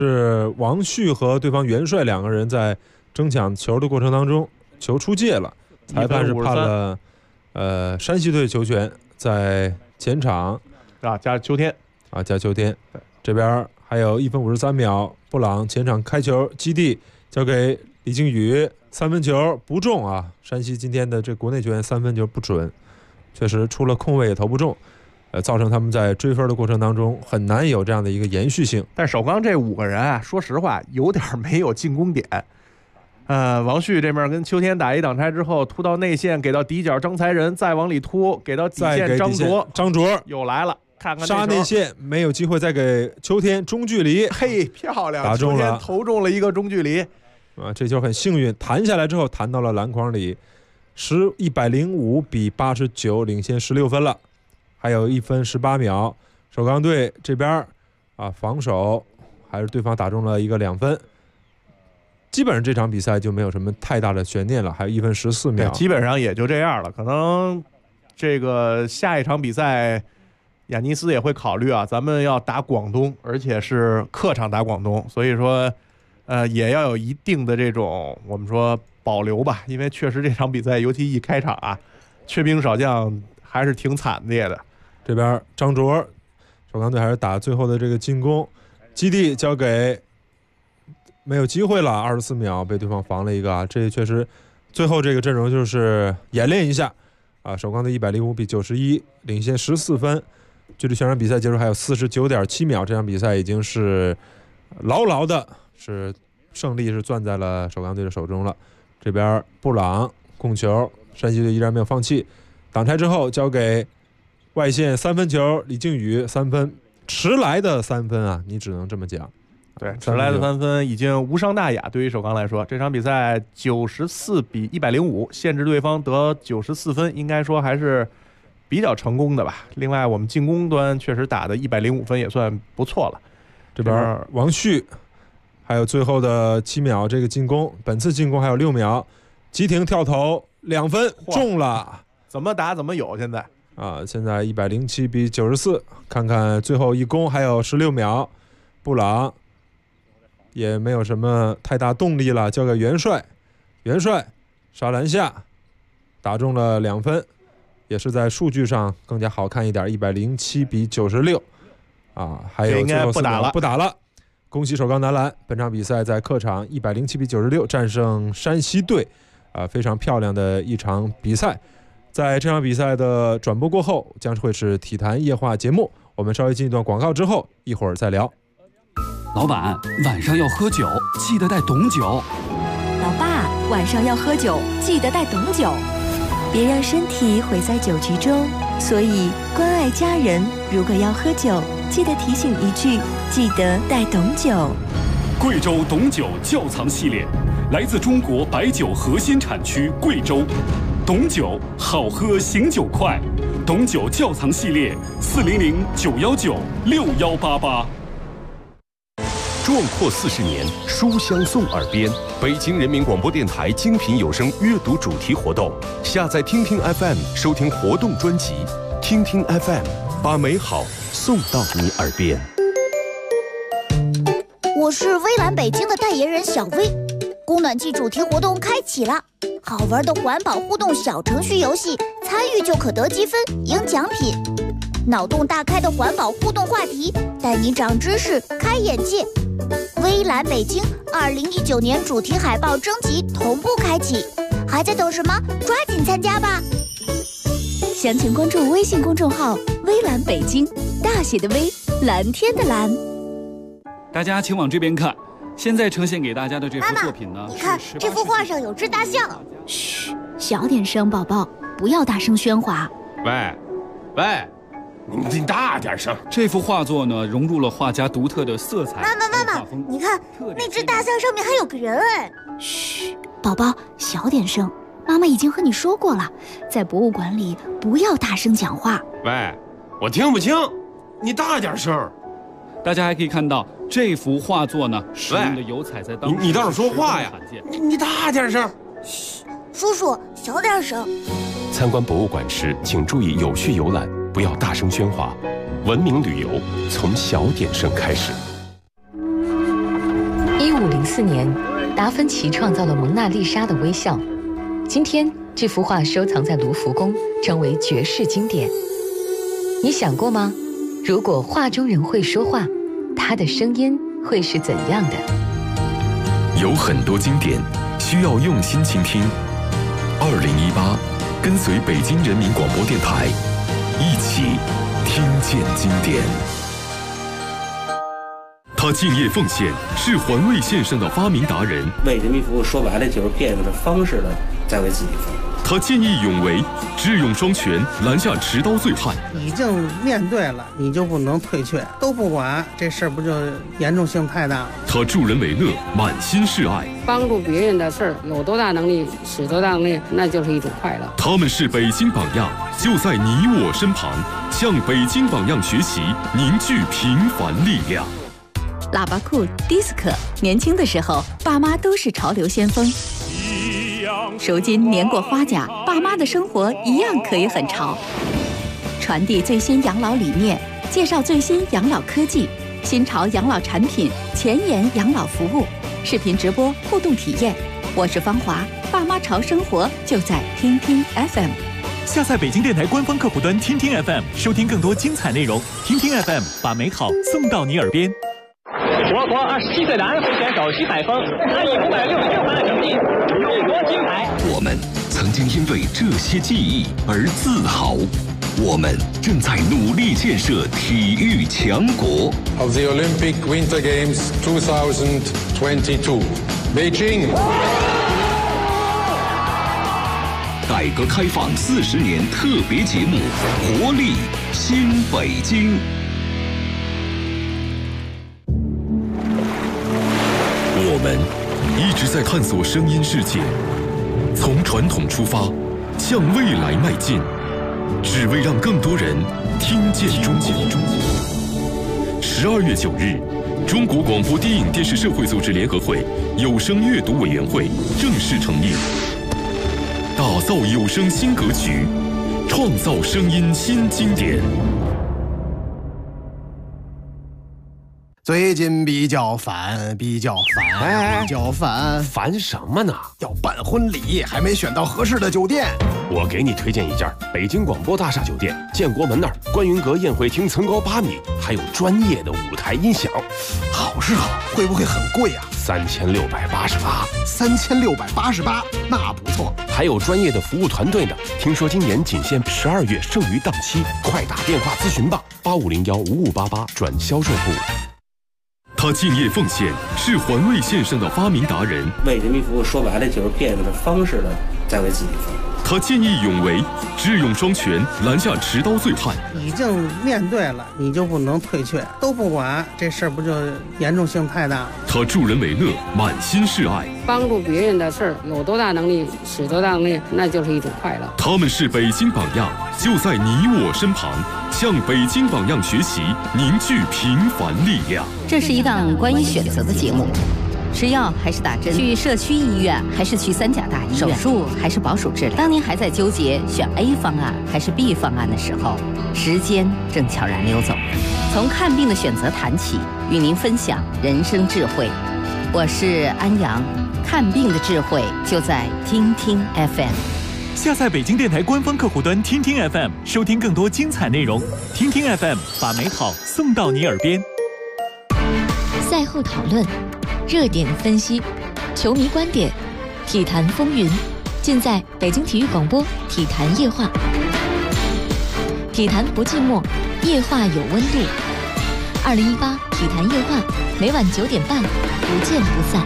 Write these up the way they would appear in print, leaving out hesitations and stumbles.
是王旭和对方元帅两个人在争抢球的过程当中，球出界了，裁判是判了山西队球权，在前场加秋天加秋天。这边还有1分53秒，布朗前场开球，基地交给李靖宇，3分球不中啊！山西今天的这国内球员3分球不准，确实出了空位也投不中，造成他们在追分的过程当中很难有这样的一个延续性。 但首钢这5个人啊，说实话有点没有进攻点。王旭这边跟秋天打一挡拆之后，突到内线给到底角张才仁，再往里突给到底线张卓又来了。看看杀内线没有机会，再给秋天中距离， 嘿，漂亮， 打中了， 投中了一个中距离这球很幸运，弹下来之后弹到了篮筐里，105比89领先16分了，还有1分18秒，首钢队这边防守还是对方打中了一个2分，基本上这场比赛就没有什么太大的悬念了，还有1分14秒， 基本上也就这样了。可能这个下一场比赛亚尼斯也会考虑咱们要打广东，而且是客场打广东，所以说也要有一定的这种我们说保留吧，因为确实这场比赛尤其一开场缺兵少将还是挺惨烈的。 这边张卓首钢队还是打最后的这个进攻，基地交给没有机会了，24秒被对方防了一个这确实最后这个阵容就是演练一下首钢队105比91领先14分，距离全场比赛结束还有49.7秒，这场比赛已经是牢牢的是胜利是攥在了首钢队的手中了。这边布朗控球，山西队依然没有放弃，挡拆之后交给外线3分球，李靖宇3分，迟来的3分你只能这么讲。 对，迟来的3分已经无伤大雅，对于首钢来说，这场比赛94比105，限制对方得94分，应该说还是比较成功的吧。另外我们进攻端确实打的105分也算不错了。 这边王旭还有最后的7秒，这个进攻本次进攻还有6秒，急停跳投2分中了， 怎么打怎么有，现在现在107比94，看看最后一攻还有16秒，布朗也没有什么太大动力了，交给元帅杀篮下打中了2分，也是在数据上更加好看一点，107比96还有最后4秒不打了。恭喜首钢男篮本场比赛在客场107比96战胜山西队非常漂亮的一场比赛。在这场比赛的转播过后将会是体坛夜话节目，我们稍微进一段广告之后一会儿再聊。 老板，晚上要喝酒，记得带董酒。 老爸，晚上要喝酒，记得带董酒。别让身体毁在酒局中，所以关爱家人，如果要喝酒，记得提醒一句，记得带董酒。 贵州董酒窖藏系列，来自中国白酒核心产区贵州。董酒好喝醒酒快，董酒窖藏系列400-919-6188。 壮阔40年，书香送耳边。北京人民广播电台精品有声阅读主题活动，下载听听 FM 收听活动专辑，听听 FM 把美好送到你耳边。 我是微蓝北京的代言人小薇，供暖季主题活动开启了，好玩的环保互动小程序游戏，参与就可得积分赢奖品。脑洞大开的环保互动话题，带你长知识开眼界。微蓝北京2019年主题海报征集同步开启，还在等什么？抓紧参加吧！ 详情关注微信公众号微蓝北京，大写的微，蓝天的蓝。 大家请往这边看，现在呈现给大家的这幅作品呢， 你看这幅画上有只大象。 嘘，小点声，宝宝，不要大声喧哗。 喂，你大点声。 这幅画作呢，融入了画家独特的色彩。 妈妈，你看那只大象上面还有个人哎。 嘘，宝宝，小点声。妈妈已经和你说过了，在博物馆里不要大声讲话。 喂，我听不清，你大点声。 大家还可以看到这幅画作呢，使用的油彩在当时你倒是说话呀！你大点声。 嘘，叔叔小点声。 参观博物馆时，请注意有序游览，不要大声喧哗。文明旅游从小点声开始。 1504年，达芬奇创造了蒙娜丽莎的微笑。今天，这幅画收藏在卢浮宫，成为绝世经典。你想过吗？如果画中人会说话，他的声音会是怎样的？ 有很多经典需要用心倾听。2018，跟随北京人民广播电台，一起听见经典。他敬业奉献，是环卫线上的发明达人。 为人民服务，说白了就是变着方式的在为自己服务。 他见义勇为，智勇双全，拦下持刀醉汉。 已经面对了，你就不能退却，都不管，这事儿不就严重性太大了？ 他助人为乐，满心是爱。 帮助别人的事儿，有多大能力使多大能力，那就是一种快乐。 他们是北京榜样，就在你我身旁，向北京榜样学习，凝聚平凡力量。 喇叭裤、迪斯科，年轻的时候，爸妈都是潮流先锋。如今年过花甲，爸妈的生活一样可以很潮。传递最新养老理念，介绍最新养老科技、新潮养老产品、前沿养老服务，视频直播互动体验。我是芳华，爸妈潮生活就在听听 FM。 下载北京电台官方客户端听听 FM， 收听更多精彩内容。听听 FM， 把美好送到你耳边。 我国27岁的安徽选手徐海峰，他以566分的成绩荣夺金牌。 我们曾经因为这些记忆而自豪，我们正在努力建设体育强国。 Of the Olympic Winter Games 2022, Beijing。 改革开放40年特别节目，活力新北京。我们一直在探索声音世界，从传统出发，向未来迈进，只为让更多人听见中国。12月9日，中国广播电影电视社会组织联合会有声阅读委员会正式成立，打造有声新格局，创造声音新经典。 最近比较烦， 烦什么呢？ 要办婚礼，还没选到合适的酒店。 我给你推荐一家北京广播大厦酒店，建国门那儿，观云阁宴会厅层高8米，还有专业的舞台音响。 好是好，会不会很贵啊 ？3688。 3688，那不错。 还有专业的服务团队呢。听说今年仅限12月剩余档期，快打电话咨询吧，85015588转销售部。 他敬业奉献，是环卫线上的发明达人。 为人民服务，说白了就是变着方式的在为自己服务。 他见义勇为，智勇双全，拦下持刀醉汉。 已经面对了，你就不能退却，都不管，这事儿不就严重性太大了？ 他助人为乐，满心是爱。 帮助别人的事儿，有多大能力使多大能力，那就是一种快乐。 他们是北京榜样，就在你我身旁，向北京榜样学习，凝聚平凡力量。 这是一档关于选择的节目。吃药还是打针？去社区医院还是去3甲大医院？手术还是保守治疗？当您还在纠结选 A 方案还是 B 方案的时候，时间正悄然溜走。从看病的选择谈起，与您分享人生智慧。我是安阳，看病的智慧就在听听 FM。 下载北京电台官方客户端听听 FM， 收听更多精彩内容。听听 FM， 把美好送到你耳边。 赛后讨论，热点分析，球迷观点，体坛风云，尽在北京体育广播体坛夜话。体坛不寂寞，夜话有温度。2018体坛夜话，每晚9点半，不见不散。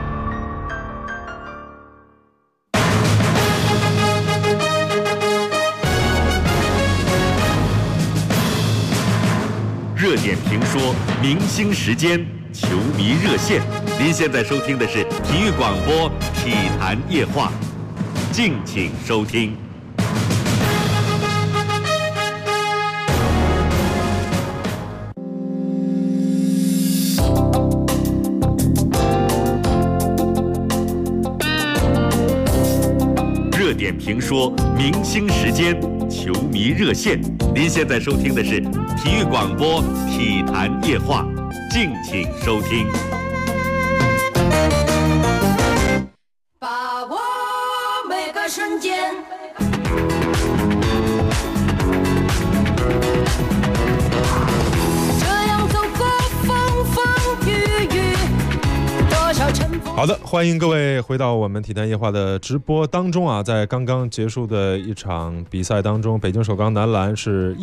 热点评说，明星时间，球迷热线。您现在收听的是体育广播体坛夜话，敬请收听。热点评说，明星时间，球迷热线。您现在收听的是体育广播体坛夜话，敬请收听。 好的，欢迎各位回到我们体坛夜话的直播当中啊！在刚刚结束的一场比赛当中，北京首钢男篮是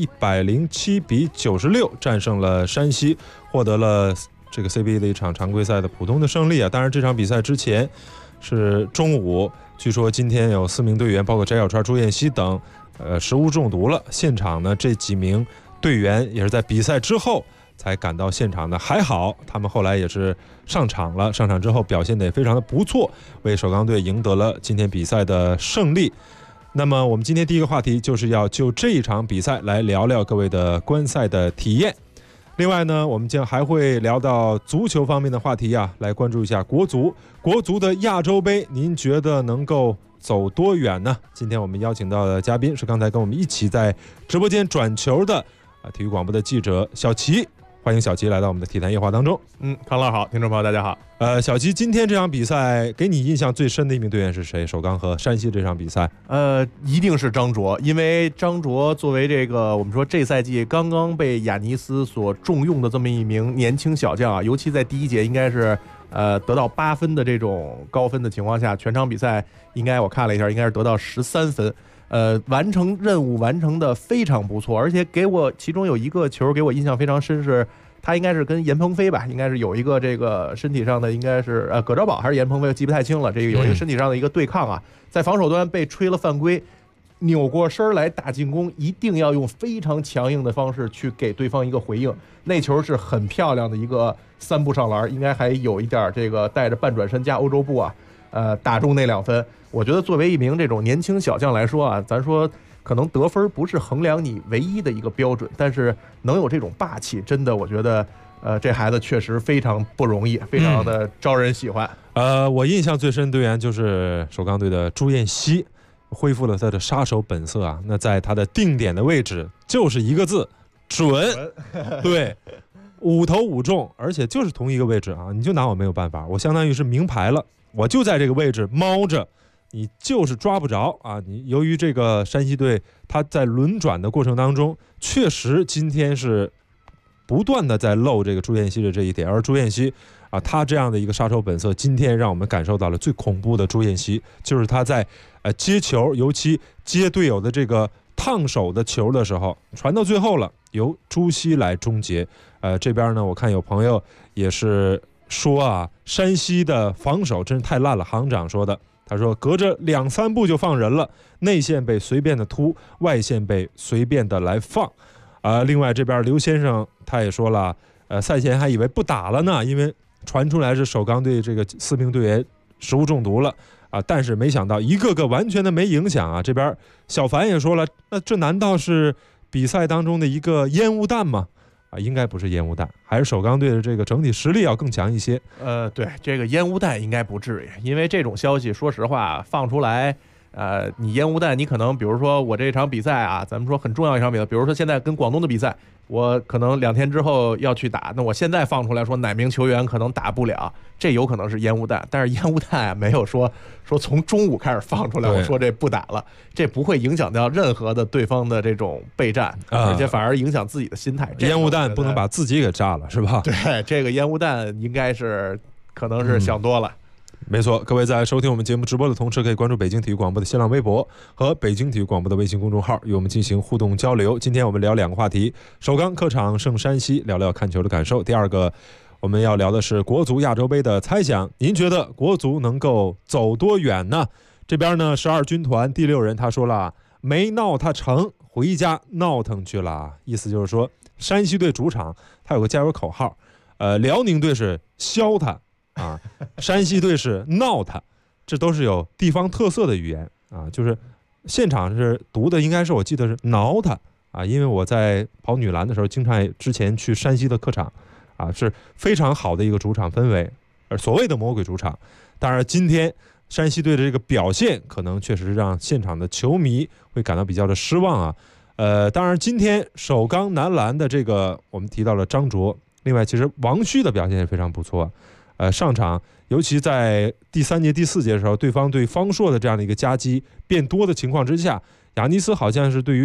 107-96战胜了山西，获得了这个 CBA 的一场常规赛的普通的胜利啊！当然，这场比赛之前是中午，据说今天有4名队员，包括翟小川、朱彦西等，食物中毒了。现场呢，这几名队员也是在比赛之后才赶到现场的，还好他们后来也是上场了，上场之后表现得也非常的不错，为首钢队赢得了今天比赛的胜利。那么我们今天第一个话题就是要就这一场比赛来聊聊各位的观赛的体验。另外呢，我们将还会聊到足球方面的话题啊，来关注一下国足的亚洲杯，您觉得能够走多远呢？今天我们邀请到的嘉宾是刚才跟我们一起在直播间转球的体育广播的记者小齐。欢迎小齐来到我们的体坛夜话当中。 康老好，听众朋友大家好。 小齐，今天这场比赛给你印象最深的一名队员是谁？首钢和山西这场比赛， 一定是张卓，因为张卓作为这个我们说这赛季刚刚被亚尼斯所重用的这么一名年轻小将啊，尤其在第一节应该是得到8分的这种高分的情况下，全场比赛应该我看了一下，应该是得到13分。完成任务完成的非常不错，而且给我其中有一个球给我印象非常深，是他应该是跟严鹏飞吧，应该是有一个这个身体上的，应该是葛兆宝还是严鹏飞，记不太清了，这个有一个身体上的一个对抗啊，在防守端被吹了犯规，扭过身来打进攻，一定要用非常强硬的方式去给对方一个回应。那球是很漂亮的一个3步上篮，应该还有一点这个带着半转身加欧洲步啊，打中那2分。我觉得作为一名这种年轻小将来说啊，咱说可能得分不是衡量你唯一的一个标准，但是能有这种霸气，真的我觉得这孩子确实非常不容易，非常的招人喜欢。 我印象最深的队员就是首钢队的朱彦西，恢复了他的杀手本色啊。那在他的定点的位置就是一个字，准。对，5投5中，而且就是同一个位置啊，你就拿我没有办法，我相当于是明牌了，我就在这个位置猫着。你就是抓不着啊！你由于这个山西队，他在轮转的过程当中，确实今天是不断的在漏这个朱彦西的这一点，而朱彦西啊，他这样的一个杀手本色，今天让我们感受到了最恐怖的朱彦西，就是他在接球，尤其接队友的这个烫手的球的时候，传到最后了，由朱熹来终结。这边呢，我看有朋友也是说啊，山西的防守真是太烂了，行长说的。他说隔着2-3步就放人了，内线被随便的突，外线被随便的来放。另外这边刘先生他也说了，赛前还以为不打了呢，因为传出来是首钢队这个4名队员食物中毒了啊，但是没想到一个个完全的没影响啊。这边小凡也说了，那这难道是比赛当中的一个烟雾弹吗？应该不是烟雾弹，还是首钢队的这个整体实力要更强一些。 对，这个烟雾弹应该不至于，因为这种消息说实话放出来，你烟雾弹，你可能比如说我这场比赛啊，咱们说很重要一场比赛，比如说现在跟广东的比赛，我可能2天之后要去打，那我现在放出来说哪名球员可能打不了，这有可能是烟雾弹，但是烟雾弹没有说从中午开始放出来，我说这不打了，这不会影响到任何的对方的这种备战，而且反而影响自己的心态。 烟雾弹不能把自己给炸了，是吧？ 对，这个烟雾弹应该是可能是想多了。 没错，各位在收听我们节目直播的同时，可以关注北京体育广播的新浪微博和北京体育广播的微信公众号，与我们进行互动交流。今天我们聊2个话题：首钢客场胜山西，聊聊看球的感受；第2个，我们要聊的是国足亚洲杯的猜想。您觉得国足能够走多远呢？这边呢，12军团第6人他说了，没闹他成，回家闹腾去了。意思就是说，山西队主场他有个加油口号，辽宁队是削他。山西队是闹他，这都是有地方特色的语言啊。就是现场是读的，应该是我记得是挠他啊，因为我在跑女篮的时候，经常之前去山西的客场啊，是非常好的一个主场氛围，所谓的魔鬼主场。当然，今天山西队的这个表现，可能确实让现场的球迷会感到比较的失望啊。当然，今天首钢男篮的这个我们提到了张卓，另外其实王旭的表现也非常不错。上场，尤其在第3节、第4节的时候，对方对方硕的这样的一个夹击变多的情况之下，亚尼斯好像是对于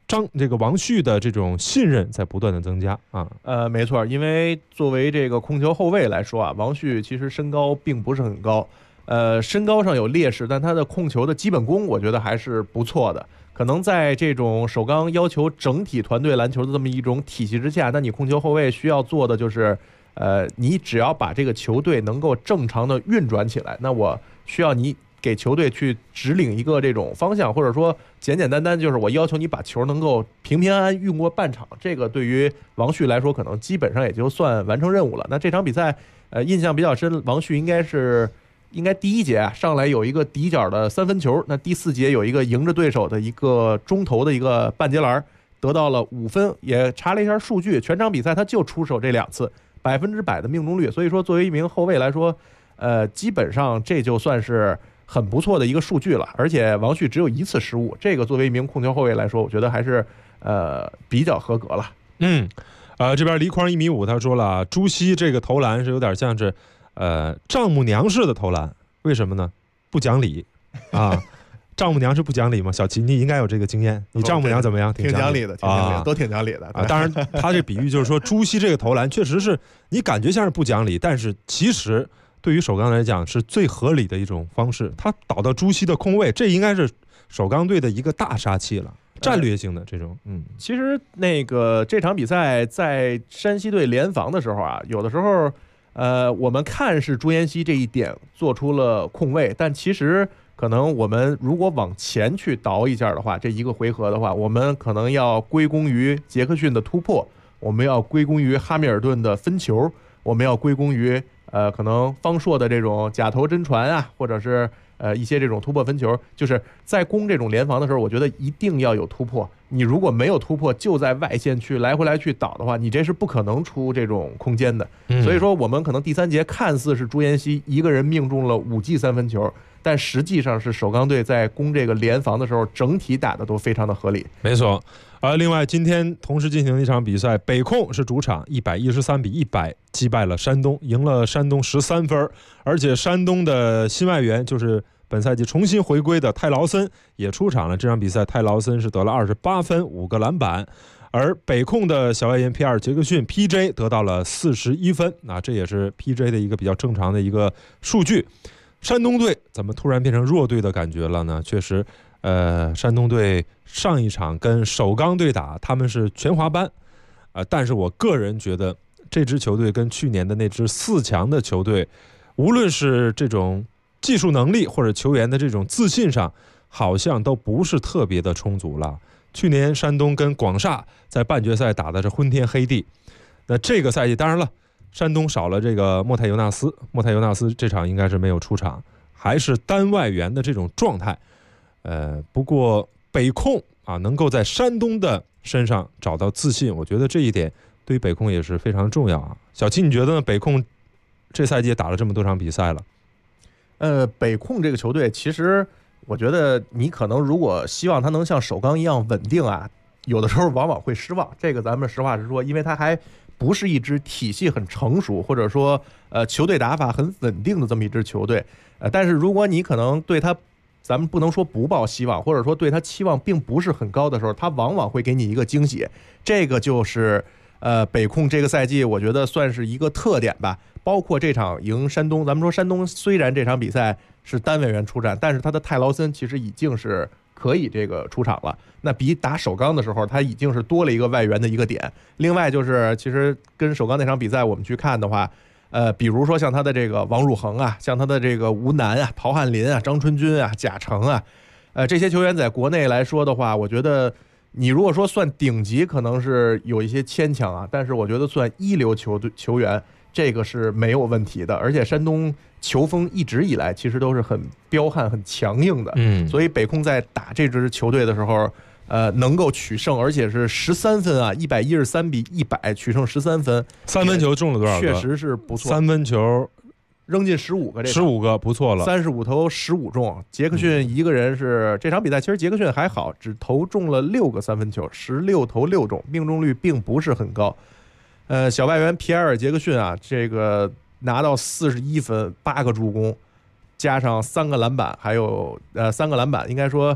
这个王旭的这种信任在不断的增加啊。 没错，因为作为这个控球后卫来说啊，王旭其实身高并不是很高，身高上有劣势，但他的控球的基本功我觉得还是不错的。可能在这种首钢要求整体团队篮球的这么一种体系之下，那你控球后卫需要做的就是，你只要把这个球队能够正常的运转起来，那我需要你给球队去指领一个这种方向，或者说简简单单就是我要求你把球能够平平安安运过半场，这个对于王旭来说可能基本上也就算完成任务了。那这场比赛，印象比较深，王旭应该第一节上来有一个底角的3分球，那第4节有一个迎着对手的一个中投的一个半截篮，得到了5分。也查了一下数据，全场比赛他就出手这2次，100%的命中率。所以说作为一名后卫来说，基本上这就算是很不错的一个数据了。而且王旭只有1次失误，这个作为一名控球后卫来说，我觉得还是比较合格了。 这边黎匡1.5米，他说了，朱熹这个投篮是有点像是丈母娘式的投篮，为什么呢？不讲理啊！丈母娘是不讲理吗？小齐，你应该有这个经验，你丈母娘怎么样？ 挺讲理的，都挺讲理的啊！当然，他这比喻就是说，朱熹这个投篮确实是你感觉像是不讲理，但是其实对于首钢来讲是最合理的一种方式。他导到朱熹的空位，这应该是首钢队的一个大杀器了。战略性的这种， 其实这场比赛在山西队联防的时候啊，有的时候。我们看是朱彦西这一点做出了控卫，但其实可能我们如果往前去倒一下的话，这一个回合的话，我们可能要归功于杰克逊的突破，我们要归功于哈密尔顿的分球，我们要归功于可能方硕的这种假投真传啊，或者是一些这种突破分球。就是在攻这种联防的时候，我觉得一定要有突破。你如果没有突破，就在外线去来回来去倒的话，你这是不可能出这种空间的。所以说我们可能第3节看似是朱彦西一个人命中了5记3分球，但实际上是首钢队在攻这个联防的时候，整体打的都非常的合理。 没错。另外今天同时进行的一场比赛，北控是主场113-100击败了山东，赢了山东13分，而且山东的新外援就是本赛季重新回归的泰劳森也出场了。这场比赛泰劳森是得了28分5个篮板，而北控的小外援皮尔杰克逊 PJ 得到了41分，这也是 PJ 的一个比较正常的一个数据。山东队怎么突然变成弱队的感觉了呢？确实山东队上一场跟首钢队打，他们是全华班，但是我个人觉得这支球队跟去年的那支4强的球队，无论是这种技术能力或者球员的这种自信上，好像都不是特别的充足了。去年山东跟广厦在半决赛打的是昏天黑地，那这个赛季当然了，山东少了这个莫泰尤纳斯这场应该是没有出场，还是单外援的这种状态。不过北控能够在山东的身上找到自信，我觉得这一点对于北控也是非常重要啊。小七，你觉得呢？北控这赛季也打了这么多场比赛了， 北控这个球队，其实我觉得你可能如果希望他能像首钢一样稳定啊，有的时候往往会失望。这个咱们实话实说，因为他还不是一支体系很成熟，或者说球队打法很稳定的这么一支球队。但是如果你可能对他，咱们不能说不抱希望，或者说对他期望并不是很高的时候，他往往会给你一个惊喜。这个就是北控这个赛季我觉得算是一个特点吧。包括这场赢山东，咱们说山东虽然这场比赛是单外援出战，但是他的泰劳森其实已经是可以这个出场了，那比打首钢的时候他已经是多了一个外援的一个点。另外就是其实跟首钢那场比赛我们去看的话，比如说像他的这个王汝恒啊，像他的这个吴楠啊、陶汉林啊、张春军啊、贾成啊，这些球员在国内来说的话，我觉得你如果说算顶级可能是有一些牵强啊，但是我觉得算一流球员这个是没有问题的。而且山东球风一直以来其实都是很彪悍很强硬的，所以北控在打这支球队的时候能够取胜，而且是13分啊，113-100取胜13分，3 分球中了多少个？ 确实是不错，3 分球扔进15个 ，15个不错了 ，35投15中。杰克逊一个人是这场比赛，其实杰克逊还好，只投中了6个3分球，16投6中，命中率并不是很高。小外援皮埃尔·杰克逊啊，这个拿到41分，8个助攻，加上3个篮板，还有3个篮板，应该说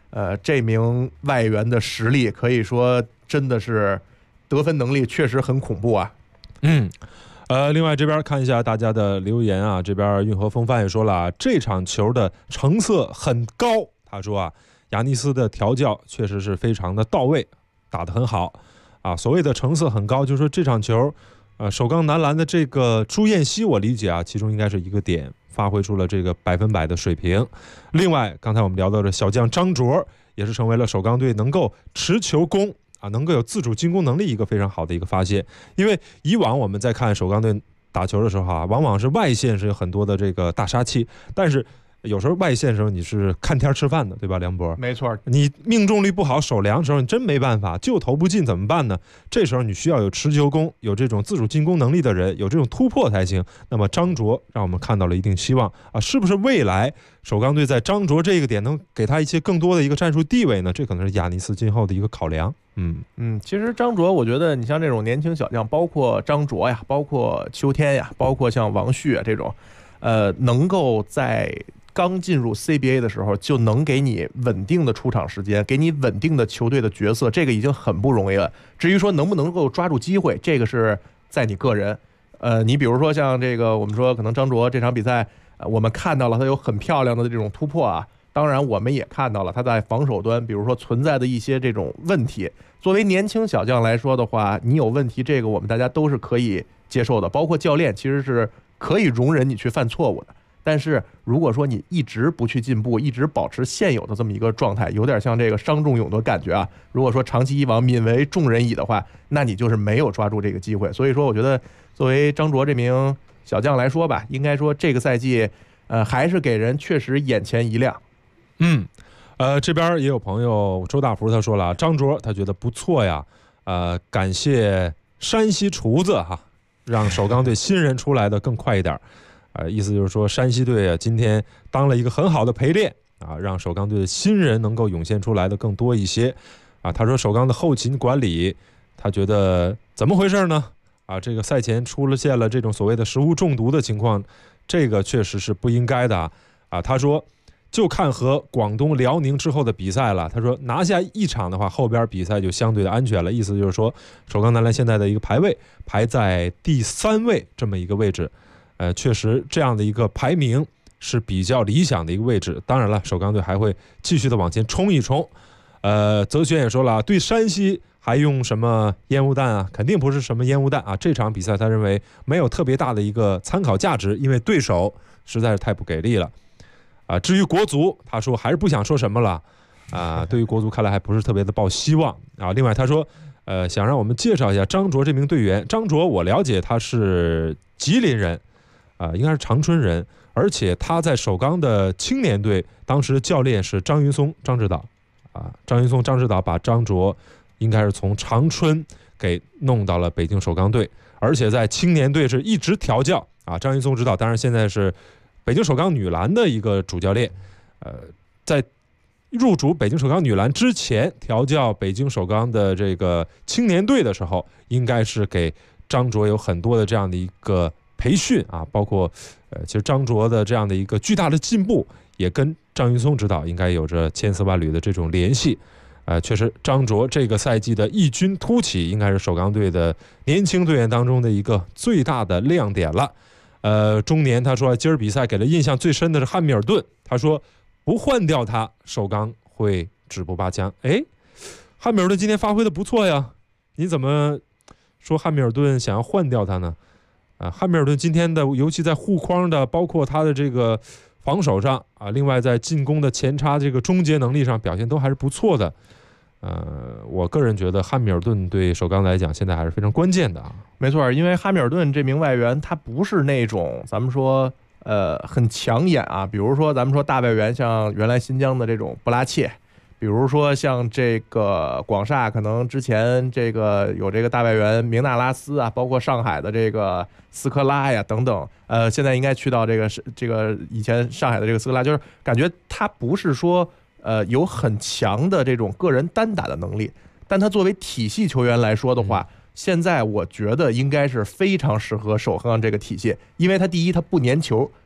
这名外援的实力可以说真的是得分能力确实很恐怖啊。 另外这边看一下大家的留言啊，这边运河风帆也说了，这场球的成色很高。他说啊，亚尼斯的调教确实是非常的到位，打得很好啊。所谓的成色很高，就是说这场球，首钢男篮的这个朱彦曦，我理解啊，其中应该是一个点发挥出了这个100%的水平。另外，刚才我们聊到的小将张卓，也是成为了首钢队能够持球攻啊，能够有自主进攻能力一个非常好的一个发现。因为以往我们在看首钢队打球的时候啊，往往是外线是有很多的这个大杀器，但是有时候外线的时候你是看天吃饭的，对吧，梁博？ 没错， 你命中率不好，手凉的时候你真没办法，就投不进怎么办呢？这时候你需要有持球攻，有这种自主进攻能力的人，有这种突破才行。那么张卓让我们看到了一定希望啊，是不是未来首钢队在张卓这个点能给他一些更多的一个战术地位呢？这可能是亚尼斯今后的一个考量。 其实张卓，我觉得你像这种年轻小将，包括张卓呀，包括秋天呀，包括像王旭啊这种，能够在刚进入 CBA 的时候就能给你稳定的出场时间，给你稳定的球队的角色，这个已经很不容易了。至于说能不能够抓住机会，这个是在你个人。你比如说像这个，我们说可能张卓这场比赛，我们看到了他有很漂亮的这种突破啊。当然，我们也看到了他在防守端，比如说存在的一些这种问题。作为年轻小将来说的话，你有问题，这个我们大家都是可以接受的，包括教练其实是可以容忍你去犯错误的。但是如果说你一直不去进步，一直保持现有的这么一个状态，有点像这个伤仲永的感觉啊。如果说长期以往泯为众人矣的话，那你就是没有抓住这个机会。所以说，我觉得作为张卓这名小将来说吧，应该说这个赛季，还是给人确实眼前一亮。 这边也有朋友周大福他说了，张卓他觉得不错呀，感谢山西厨子哈，让首钢队新人出来的更快一点。意思就是说山西队啊今天当了一个很好的陪练啊，让首钢队的新人能够涌现出来的更多一些啊。他说首钢的后勤管理，他觉得怎么回事呢？啊，这个赛前出现了这种所谓的食物中毒的情况，这个确实是不应该的啊。他说就看和广东辽宁之后的比赛了。他说拿下一场的话，后边比赛就相对的安全了。意思就是说，首钢男篮现在的一个排位排在第3位这么一个位置，确实这样的一个排名是比较理想的一个位置。当然了，首钢队还会继续的往前冲一冲。泽轩也说了，对山西还用什么烟雾弹啊？肯定不是什么烟雾弹啊！这场比赛他认为没有特别大的一个参考价值，因为对手实在是太不给力了。至于国足，他说还是不想说什么了对于国足看来还不是特别的抱希望啊。另外他说想让我们介绍一下张卓这名队员。张卓我了解他是吉林人应该是长春人，而且他在首钢的青年队当时教练是张云松张指导张云松张指导把张卓应该是从长春给弄到了北京首钢队，而且在青年队是一直调教张云松指导当然现在是北京首钢女篮的一个主教练，在入主北京首钢女篮之前调教北京首钢的这个青年队的时候，应该是给张卓有很多的这样的一个培训包括其实张卓的这样的一个巨大的进步也跟张云松指导应该有着千丝万缕的这种联系。确实张卓这个赛季的异军突起应该是首钢队的年轻队员当中的一个最大的亮点了。中年他说今儿比赛给了印象最深的是汉密尔顿，他说不换掉他首钢会止步八强。汉密尔顿今天发挥的不错呀，你怎么说汉密尔顿想要换掉他呢？汉密尔顿今天的尤其在护框的包括他的这个防守上另外在进攻的前插这个终结能力上表现都还是不错的。我个人觉得汉密尔顿对首钢来讲现在还是非常关键的没错，因为汉密尔顿这名外援他不是那种咱们说很抢眼比如说咱们说大外援像原来新疆的这种布拉切，比如说像这个广厦可能之前这个有这个大外援明纳拉斯包括上海的这个斯科拉呀等等，现在应该去到这个以前上海的这个斯科拉，就是感觉他不是说有很强的这种个人单打的能力，但他作为体系球员来说的话，现在我觉得应该是非常适合首钢这个体系，因为他第一他不粘球，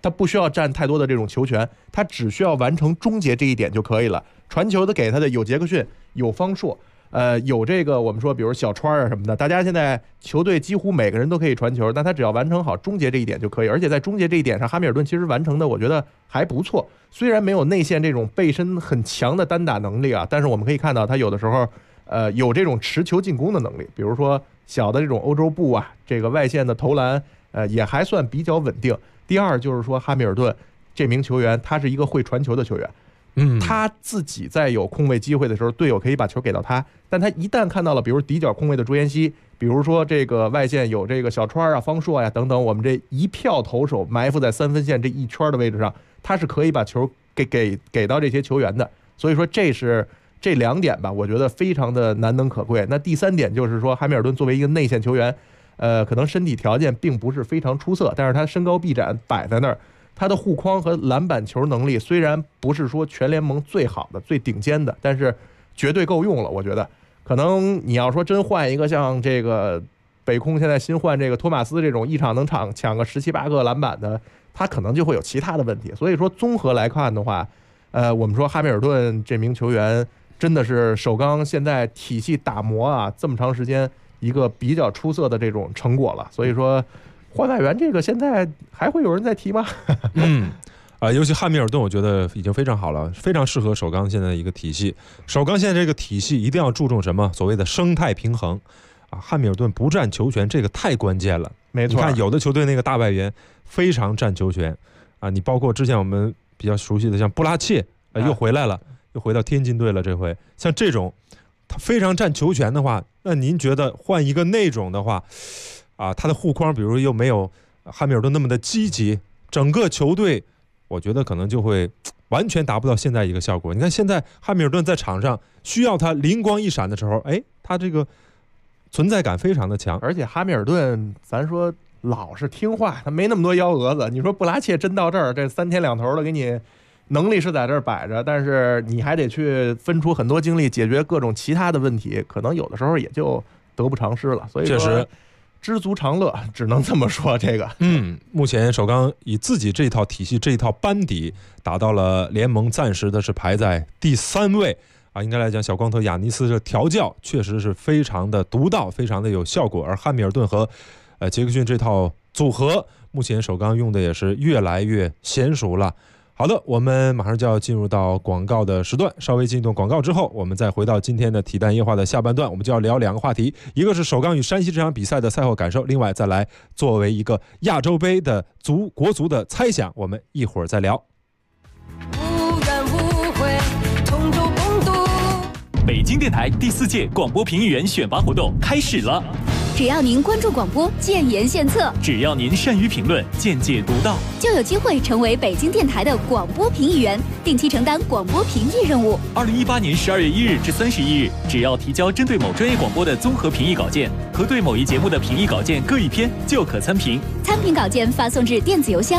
他不需要占太多的这种球权，他只需要完成终结这一点就可以了。传球的给他的有杰克逊，有方硕，有这个我们说比如小川啊什么的，大家现在球队几乎每个人都可以传球，但他只要完成好终结这一点就可以。而且在终结这一点上，哈密尔顿其实完成的我觉得还不错，虽然没有内线这种背身很强的单打能力啊，但是我们可以看到他有的时候有这种持球进攻的能力，比如说小的这种欧洲步啊，这个外线的投篮也还算比较稳定。第二就是说哈密尔顿这名球员他是一个会传球的球员，他自己在有空位机会的时候，队友可以把球给到他，但他一旦看到了比如底角空位的卓妍希，比如说这个外线有这个小川啊、方硕呀等等，我们这一票投手埋伏在3分线这一圈的位置上，他是可以把球给到这些球员的。所以说这是这2点吧，我觉得非常的难能可贵。那第3点就是说，哈密尔顿作为一个内线球员，可能身体条件并不是非常出色，但是他身高臂展摆在那儿，他的护框和篮板球能力虽然不是说全联盟最好的、最顶尖的，但是绝对够用了。我觉得可能你要说真换一个像这个北空现在新换这个托马斯这种一场能抢个17、18个篮板的，他可能就会有其他的问题。所以说综合来看的话，我们说哈密尔顿这名球员真的是首钢现在体系打磨啊这么长时间一个比较出色的这种成果了。所以说换外援这个现在还会有人在提吗？ 尤其汉密尔顿我觉得已经非常好了，非常适合首钢现在的一个体系。首钢现在这个体系一定要注重什么？所谓的生态平衡啊，汉密尔顿不占球权这个太关键了。 没错， 你看有的球队那个大外援非常占球权啊，你包括之前我们比较熟悉的像布拉切又回来了，又回到天津队了，这回像这种他非常占球权的话，那您觉得换一个那种的话啊，他的护框比如又没有汉密尔顿那么的积极，整个球队我觉得可能就会完全达不到现在一个效果。你看现在汉密尔顿在场上需要他灵光一闪的时候，他这个存在感非常的强。 而且哈密尔顿咱说老是听话，他没那么多幺蛾子。你说布拉切真到这儿，这3天2头的给你能力是在这儿摆着，但是你还得去分出很多精力解决各种其他的问题，可能有的时候也就得不偿失了。所以说确实知足常乐，只能这么说。这个目前首钢以自己这套体系这一套班底打到了联盟暂时的是排在第3位啊。应该来讲小光头亚尼斯这调教确实是非常的独到，非常的有效果。而汉密尔顿和杰克逊这套组合目前首钢用的也是越来越娴熟了。好的，我们马上就要进入到广告的时段，稍微进一段广告之后，我们再回到今天的体坛夜话的下半段，我们就要聊2个话题，一个是首钢与山西这场比赛的赛后感受，另外再来作为一个亚洲杯的国足的猜想，我们一会儿再聊。 无怨无悔，同舟共渡。北京电台第4届广播评议员选拔活动开始了。 只要您关注广播，建言献策； 只要您善于评论，见解独到， 就有机会成为北京电台的广播评议员，定期承担广播评议任务。 2018年12月1日至31日，只要提交针对某专业广播的综合评议稿件和对某一节目的评议稿件各1篇，就可参评。 参评稿件发送至电子邮箱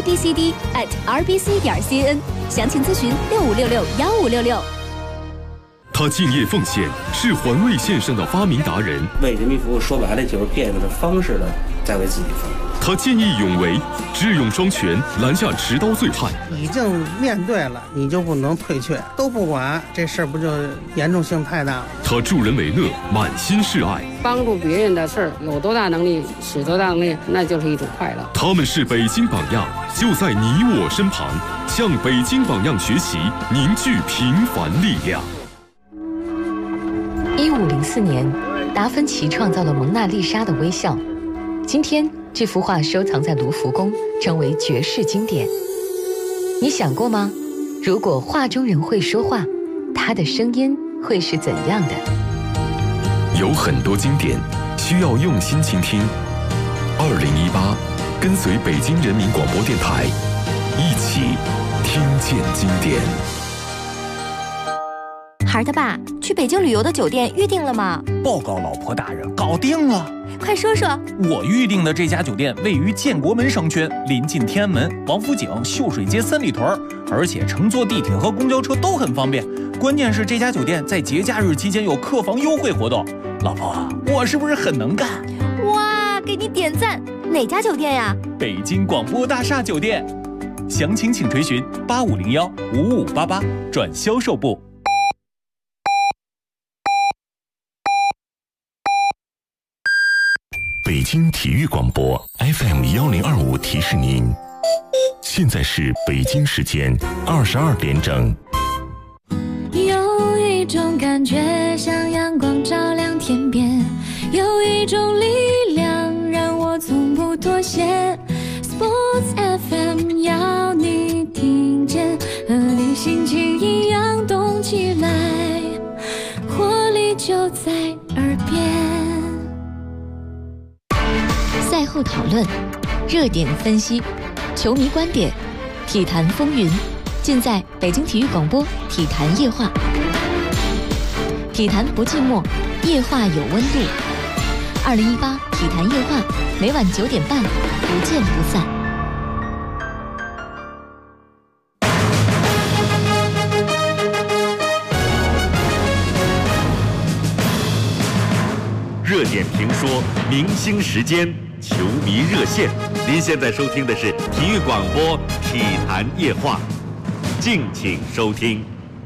abcd@rbc.cn， 详情咨询65661566。 他敬业奉献，是环卫线上的发明达人。 为人民服务，说白了就是变着方式的在为自己服务。 他见义勇为，智勇双全，拦下持刀醉汉。 已经面对了，你就不能退却，都不管，这事儿不就严重性太大了？ 他助人为乐，满心是爱。 帮助别人的事儿，有多大能力使多大能力，那就是一种快乐。 他们是北京榜样，就在你我身旁，向北京榜样学习，凝聚平凡力量。 1504年，达芬奇创造了蒙娜丽莎的微笑。今天，这幅画收藏在卢浮宫，成为绝世经典。你想过吗？如果画中人会说话，他的声音会是怎样的？ 有很多经典需要用心倾听。2018，跟随北京人民广播电台，一起听见经典。 孩儿他爸，去北京旅游的酒店预定了吗？ 报告老婆大人，搞定了。 快说说。 我预定的这家酒店位于建国门商圈，临近天安门、王府井、秀水街3里屯，而且乘坐地铁和公交车都很方便。关键是这家酒店在节假日期间有客房优惠活动。老婆，我是不是很能干？ 哇，给你点赞！哪家酒店呀？ 北京广播大厦酒店。 详情请垂询8501-5588转销售部。 北京体育广播 FM1025提示您，现在是北京时间22点整。 有一种感觉像阳光照亮天边，有一种力量让我从不妥协。Sports FM 要你听见，和你心情一样动起来，活力就在耳边。赛后讨论，热点分析，球迷观点，体坛风云，尽在北京体育广播体坛夜话。体坛不寂寞，夜话有温度。2018体坛夜话，每晚9点半，不见不散。 热点评说，明星时间，球迷热线。您现在收听的是体育广播体坛夜话，敬请收听。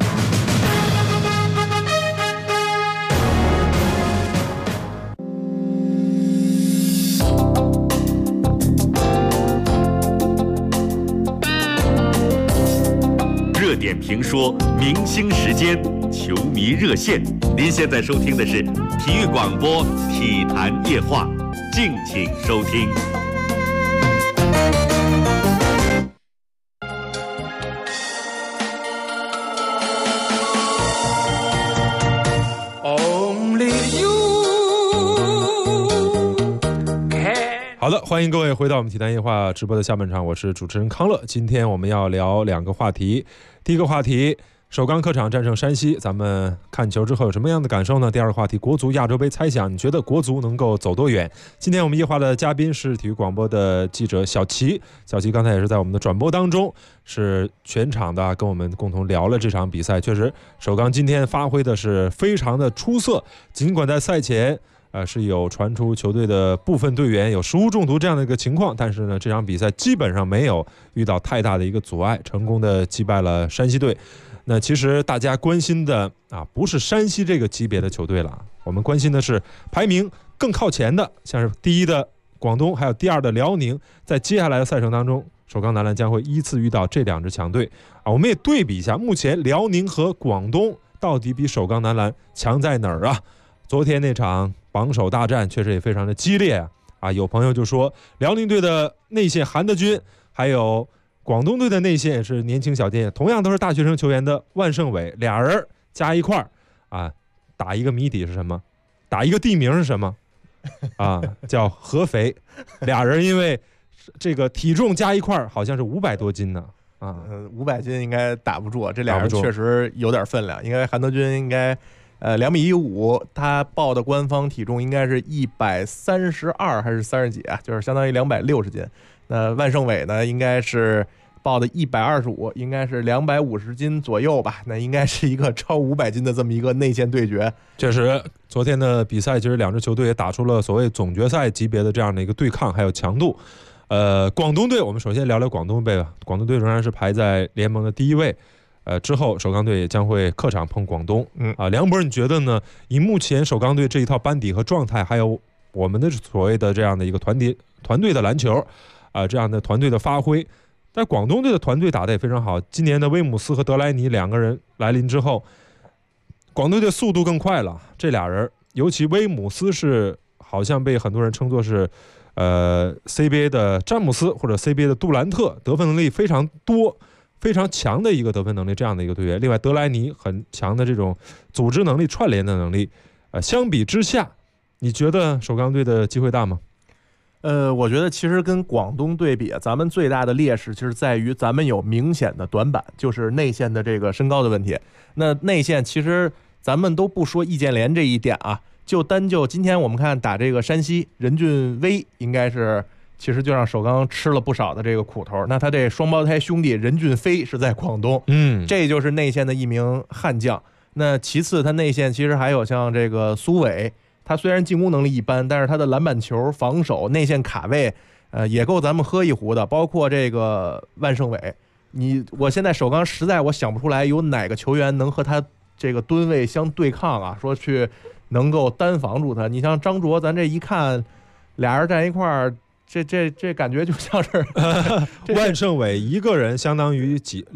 热点评说，明星时间，球迷热线。您现在收听的是体育广播体坛夜话，敬请收听。 好的，欢迎各位回到我们体坛夜话直播的下半场，我是主持人康乐。今天我们要聊2个话题。第一个话题，首钢客场战胜山西，咱们看球之后有什么样的感受呢？第二个话题，国足亚洲杯猜想，你觉得国足能够走多远？今天我们夜话的嘉宾是体育广播的记者小齐，小齐刚才也是在我们的转播当中，是全场的跟我们共同聊了这场比赛。确实，首钢今天发挥的是非常的出色，尽管在赛前是有传出球队的部分队员有食物中毒这样的一个情况，但是呢，这场比赛基本上没有遇到太大的一个阻碍，成功的击败了山西队。那其实大家关心的不是山西这个级别的球队了，我们关心的是排名更靠前的，像是第一的广东，还有第二的辽宁，在接下来的赛程当中，首钢男篮将会依次遇到这2支强队我们也对比一下，目前辽宁和广东到底比首钢男篮强在哪儿啊？昨天那场榜首大战确实也非常的激烈有朋友就说辽宁队的内线韩德君，还有广东队的内线也是年轻小将，同样都是大学生球员的万胜伟，俩人加一块打一个谜底是什么？打一个地名是什么？叫合肥。俩人因为这个体重加一块好像是500多斤呢 ，500斤应该打不住，这俩人确实有点分量。应该韩德君应该2.15米，他报的官方体重应该是132还是30几就是相当于260斤。那万胜伟呢，应该是报的125，应该是250斤左右吧。那应该是一个超500斤的这么一个内线对决。 确实，昨天的比赛其实2支球队也打出了所谓总决赛级别的这样的一个对抗，还有强度。广东队，我们首先聊聊广东队吧。广东队仍然是排在联盟的第1位。之后首钢队也将会客场碰广东。梁博，你觉得呢？以目前首钢队这一套班底和状态，还有我们的所谓的这样的一个团队的篮球，这样的团队的发挥，但广东队的团队打得也非常好。今年的威姆斯和德莱尼2个人来临之后，广东队的速度更快了。这俩人，尤其威姆斯是好像被很多人称作是CBA 的詹姆斯或者 CBA 的杜兰特，得分能力非常多。非常强的一个得分能力这样的一个队员，另外德莱尼很强的这种组织能力、串联的能力，相比之下，你觉得首钢队的机会大吗？ 我觉得其实跟广东对比，咱们最大的劣势其实在于咱们有明显的短板，就是内线的这个身高的问题。那内线其实咱们都不说易建联这一点就单就今天我们看打这个山西，任骏威应该是。其实就让首钢吃了不少的这个苦头。那他这双胞胎兄弟任骏飞是在广东，这就是内线的一名悍将。那其次，他内线其实还有像这个苏伟，他虽然进攻能力一般，但是他的篮板球、防守、内线卡位， 也够咱们喝一壶的。包括这个万胜伟，我现在首钢实在我想不出来有哪个球员能和他这个吨位相对抗啊，说去能够单防住他。你像张卓，咱这一看俩人站一块儿，这感觉就像是万胜伟一个人相当于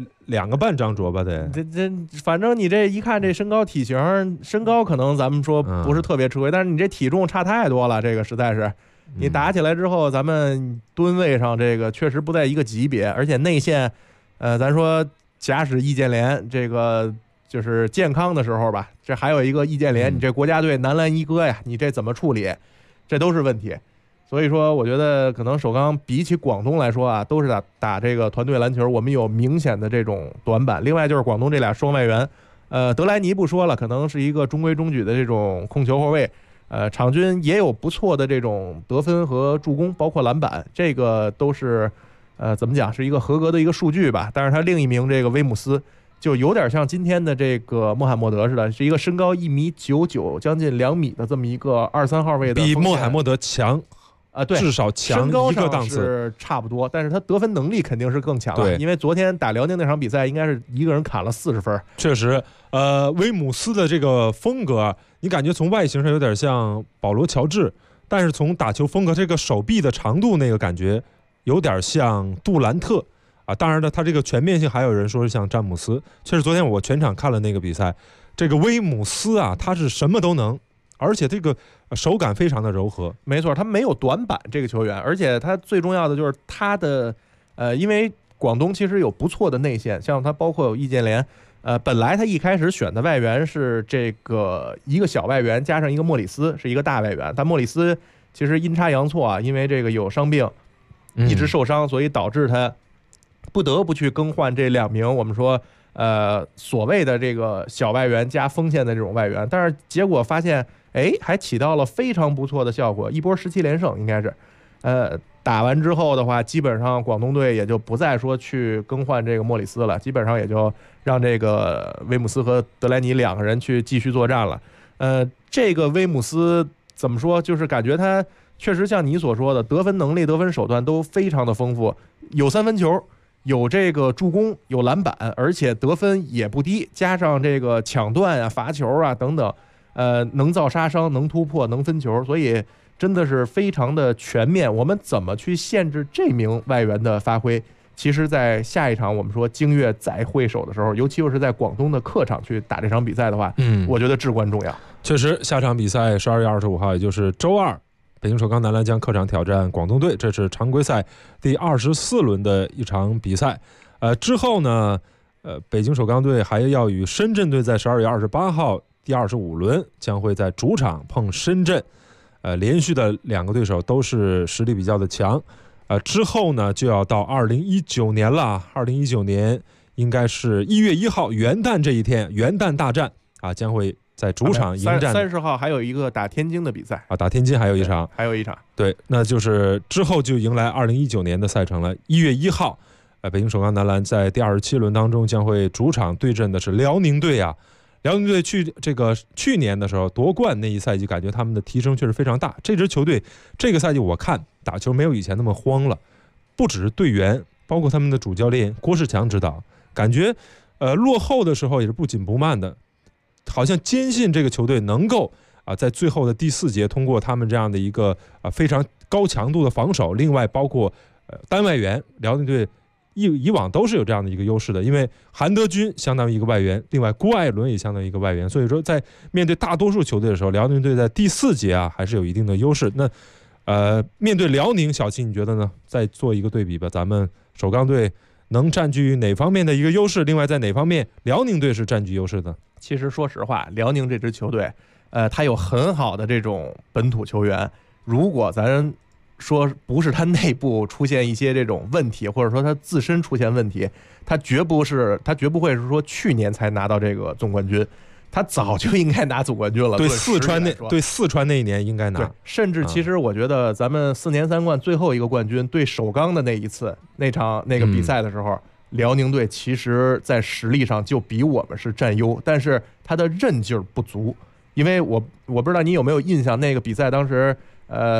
2个半张卓吧得。 反正你这一看这身高体型，身高可能咱们说不是特别吃亏，但是你这体重差太多了，这个实在是你打起来之后，咱们吨位上这个确实不在一个级别，而且内线，咱说假使易建联这个就是健康的时候吧，这还有一个易建联，你这国家队男篮一哥呀，你这怎么处理？这都是问题。所以说，我觉得可能首钢比起广东来说啊，都是打这个团队篮球，我们有明显的这种短板。另外就是广东这俩双外援，德莱尼不说了，可能是一个中规中矩的这种控球后卫，场均也有不错的这种得分和助攻，包括篮板，这个都是怎么讲是一个合格的一个数据吧。但是他另一名这个威姆斯就有点像今天的这个穆罕默德似的，是一个身高1.99米，将近2米的这么一个2-3号位的， 比穆罕默德强。 对， 至少强一个档次， 是差不多，但是他得分能力肯定是更强了。因为昨天打辽宁那场比赛，应该是一个人砍了40分。 确实，威姆斯的这个风格，你感觉从外形上有点像保罗·乔治，但是从打球风格，这个手臂的长度那个感觉有点像杜兰特啊。当然了，他这个全面性还有人说是像詹姆斯。确实，昨天我全场看了那个比赛，这个威姆斯啊，他是什么都能。而且这个手感非常的柔和， 没错，他没有短板这个球员，而且他最重要的就是他的因为广东其实有不错的内线，像他包括有易建联，本来他一开始选的外援是这个一个小外援加上一个莫里斯是一个大外援，但莫里斯其实阴差阳错啊，因为这个有伤病一直受伤，所以导致他不得不去更换这2名我们说所谓的这个小外援加锋线的这种外援，但是结果发现还起到了非常不错的效果，一波17连胜应该是，打完之后的话，基本上广东队也就不再说去更换这个莫里斯了，基本上也就让这个威姆斯和德莱尼2个人去继续作战了。这个威姆斯怎么说，就是感觉他确实像你所说的，得分能力、得分手段都非常的丰富，有3分球，有这个助攻，有篮板，而且得分也不低，加上这个抢断啊、罚球啊等等。能造杀伤，能突破，能分球，所以真的是非常的全面。我们怎么去限制这名外援的发挥？其实，在下一场我们说京粤再会手的时候，尤其又是在广东的客场去打这场比赛的话，我觉得至关重要。 确实，下场比赛12月25号，也就是周二，北京首钢男篮将客场挑战广东队，这是常规赛第24轮的一场比赛。之后呢，北京首钢队还要与深圳队在12月28号。第25轮将会在主场碰深圳，连续的2个对手都是实力比较的强，之后呢就要到2019年了。2019年应该是1月1号元旦这一天，元旦大战啊，将会在主场迎战。 30号还有一个打天津的比赛啊，打天津还有一场，对，那就是之后就迎来2019年的赛程了。1月1号，北京首钢男篮在第27轮当中将会主场对阵的是辽宁队啊。辽宁队去年的时候夺冠那一赛季，感觉他们的提升确实非常大。这支球队这个赛季我看打球没有以前那么慌了，不只是队员，包括他们的主教练郭士强指导，感觉落后的时候也是不紧不慢的，好像坚信这个球队能够在最后的第4节通过他们这样的一个非常高强度的防守。另外包括单外援，辽宁队以往都是有这样的一个优势的，因为韩德君相当于一个外援，另外郭艾伦也相当于一个外援，所以说在面对大多数球队的时候，辽宁队在第4节还是有一定的优势。那面对辽宁，小齐你觉得呢？再做一个对比吧，咱们首钢队能占据哪方面的一个优势？另外在哪方面辽宁队是占据优势的？ 其实说实话，辽宁这支球队，他有很好的这种本土球员，如果咱说不是他内部出现一些这种问题，或者说他自身出现问题，他绝不会是说去年才拿到这个总冠军，他早就应该拿总冠军了。 对四川那一年应该拿， 甚至其实我觉得咱们4年3冠最后一个冠军对首钢的那一次那个比赛的时候，辽宁队其实在实力上就比我们是占优，但是他的韧劲儿不足。因为我不知道你有没有印象，那个比赛当时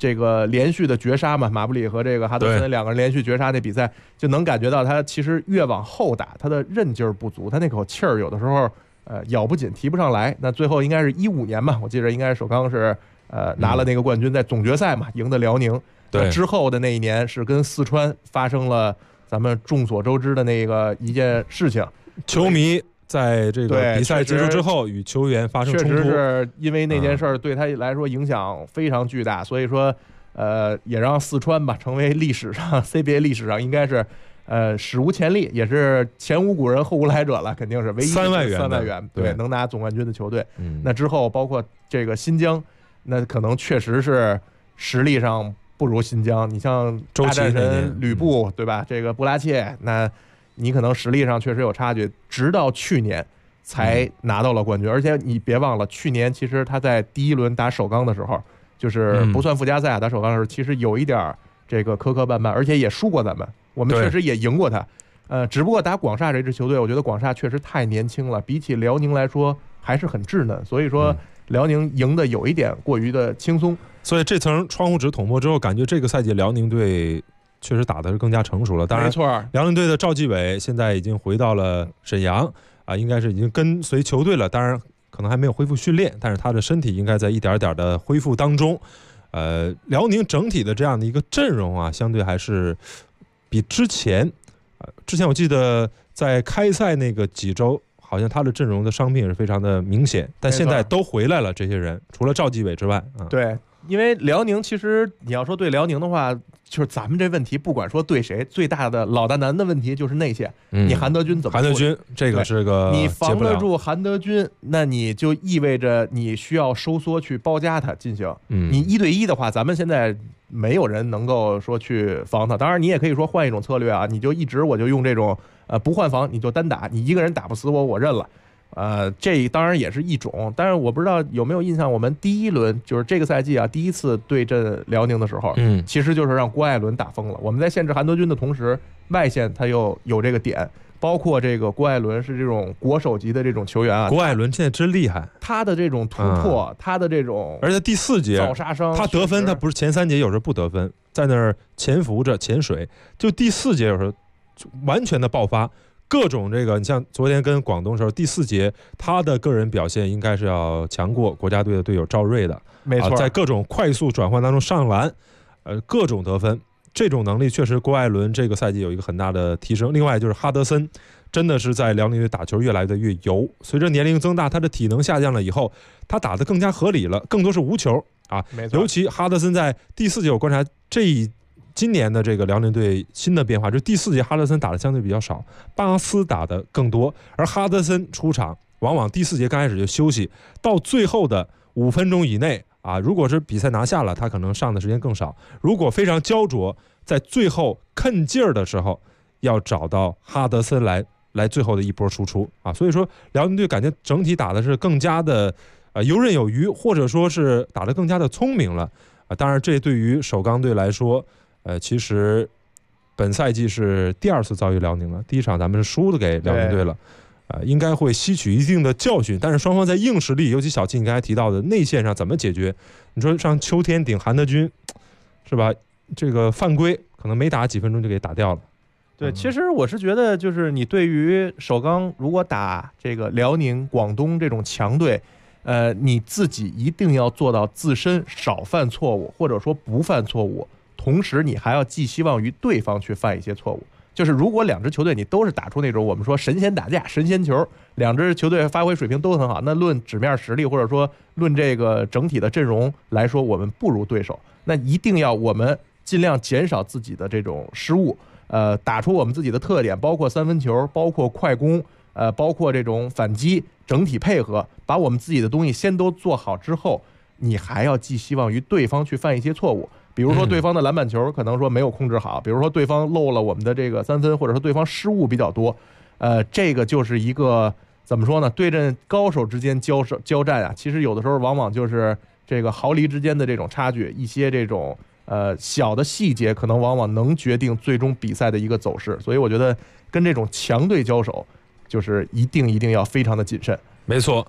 这个连续的绝杀嘛，马布里和这个哈德森两个人连续绝杀那比赛，就能感觉到他其实越往后打，他的韧劲儿不足，他那口气儿有的时候咬不紧，提不上来。那最后应该是15年吧，我记得应该是首钢是拿了那个冠军，在总决赛嘛赢的辽宁。 对， 之后的那一年是跟四川发生了咱们众所周知的那个一件事情， 球迷在这个比赛结束之后与球员发生冲突， 确实是因为那件事儿对他来说影响非常巨大，所以说也让四川吧成为历史上 CBA 历史上应该是史无前例，也是前无古人后无来者了，肯定是唯一 3万元对能拿总冠军的球队。 那之后包括这个新疆，那可能确实是实力上不如新疆。你像大战神吕布对吧？这个布拉切，那你可能实力上确实有差距，直到去年才拿到了冠军。而且你别忘了，去年其实他在第一轮打首钢的时候，就是不算附加赛打首钢的时候，其实有一点这个磕磕绊绊，而且也输过咱们，我们确实也赢过他。只不过打广厦这支球队，我觉得广厦确实太年轻了，比起辽宁来说还是很稚嫩，所以说辽宁赢的有一点过于的轻松。 所以这层窗户纸捅破之后，感觉这个赛季辽宁队确实打的是更加成熟了。当然， 没错， 辽宁队的赵继伟现在已经回到了沈阳啊，应该是已经跟随球队了。当然，可能还没有恢复训练，但是他的身体应该在一点点的恢复当中。辽宁整体的这样的一个阵容啊，相对还是比之前我记得在开赛那个几周，好像他的阵容的伤病是非常的明显，但现在都回来了，这些人除了赵继伟之外对。因为辽宁其实你要说对辽宁的话，就是咱们这问题不管说对谁，最大的老大难的问题就是内线。你韩德君怎么？ 韩德君这个是个你防得住韩德君，那你就意味着你需要收缩去包夹他进行。你1对1的话，咱们现在没有人能够说去防他。当然，你也可以说换一种策略啊，你就我就用这种不换防，你就单打，你一个人打不死我认了。这当然也是一种，但是我不知道有没有印象，我们第一轮就是这个赛季啊，第一次对阵辽宁的时候，其实就是让郭艾伦打疯了。我们在限制韩德君的同时，外线他又有这个点，包括这个郭艾伦是这种国手级的这种球员啊。 郭艾伦现在真厉害， 他的这种突破，他的这种， 而且第4节造杀伤， 他得分，他不是前3节有时候不得分，在那儿潜伏着潜水，就第4节有时候完全的爆发。各种这个，你像昨天跟广东的时候，第4节他的个人表现应该是要强过国家队的队友赵睿的， 没错， 在各种快速转换当中上篮，各种得分，这种能力确实郭艾伦这个赛季有一个很大的提升。另外就是哈德森，真的是在辽宁队打球越来越油，随着年龄增大，他的体能下降了以后，他打得更加合理了，更多是无球啊。尤其哈德森在第4节我观察今年的这个辽宁队新的变化，就是第4节哈德森打的相对比较少，巴斯打的更多，而哈德森出场往往第4节刚开始就休息，到最后的5分钟以内啊，如果是比赛拿下了，他可能上的时间更少；如果非常焦灼，在最后啃劲儿的时候，要找到哈德森来最后的一波输出啊。所以说辽宁队感觉整体打的是更加的游刃有余，或者说是打得更加的聪明了啊。当然，这对于首钢队来说。其实本赛季是第2次遭遇辽宁了，第1场咱们是输了给辽宁队了，应该会吸取一定的教训。但是双方在硬实力，尤其小七你刚才提到的内线上怎么解决？你说上秋天顶韩德君，是吧？这个犯规可能没打几分钟就给打掉了。 对，其实我是觉得，就是你对于首钢如果打这个辽宁、广东这种强队，你自己一定要做到自身少犯错误，或者说不犯错误。同时，你还要寄希望于对方去犯一些错误。就是如果2支球队你都是打出那种我们说神仙打架、神仙球，2支球队发挥水平都很好，那论纸面实力或者说论这个整体的阵容来说，我们不如对手。那一定要我们尽量减少自己的这种失误，打出我们自己的特点，包括3分球，包括快攻，包括这种反击，整体配合，把我们自己的东西先都做好之后，你还要寄希望于对方去犯一些错误。比如说对方的篮板球可能说没有控制好，比如说对方漏了我们的这个3分，或者说对方失误比较多，这个就是一个怎么说呢？对阵高手之间交战啊，其实有的时候往往就是这个毫厘之间的这种差距，一些这种小的细节，可能往往能决定最终比赛的一个走势。所以我觉得跟这种强队交手，就是一定要非常的谨慎。 没错。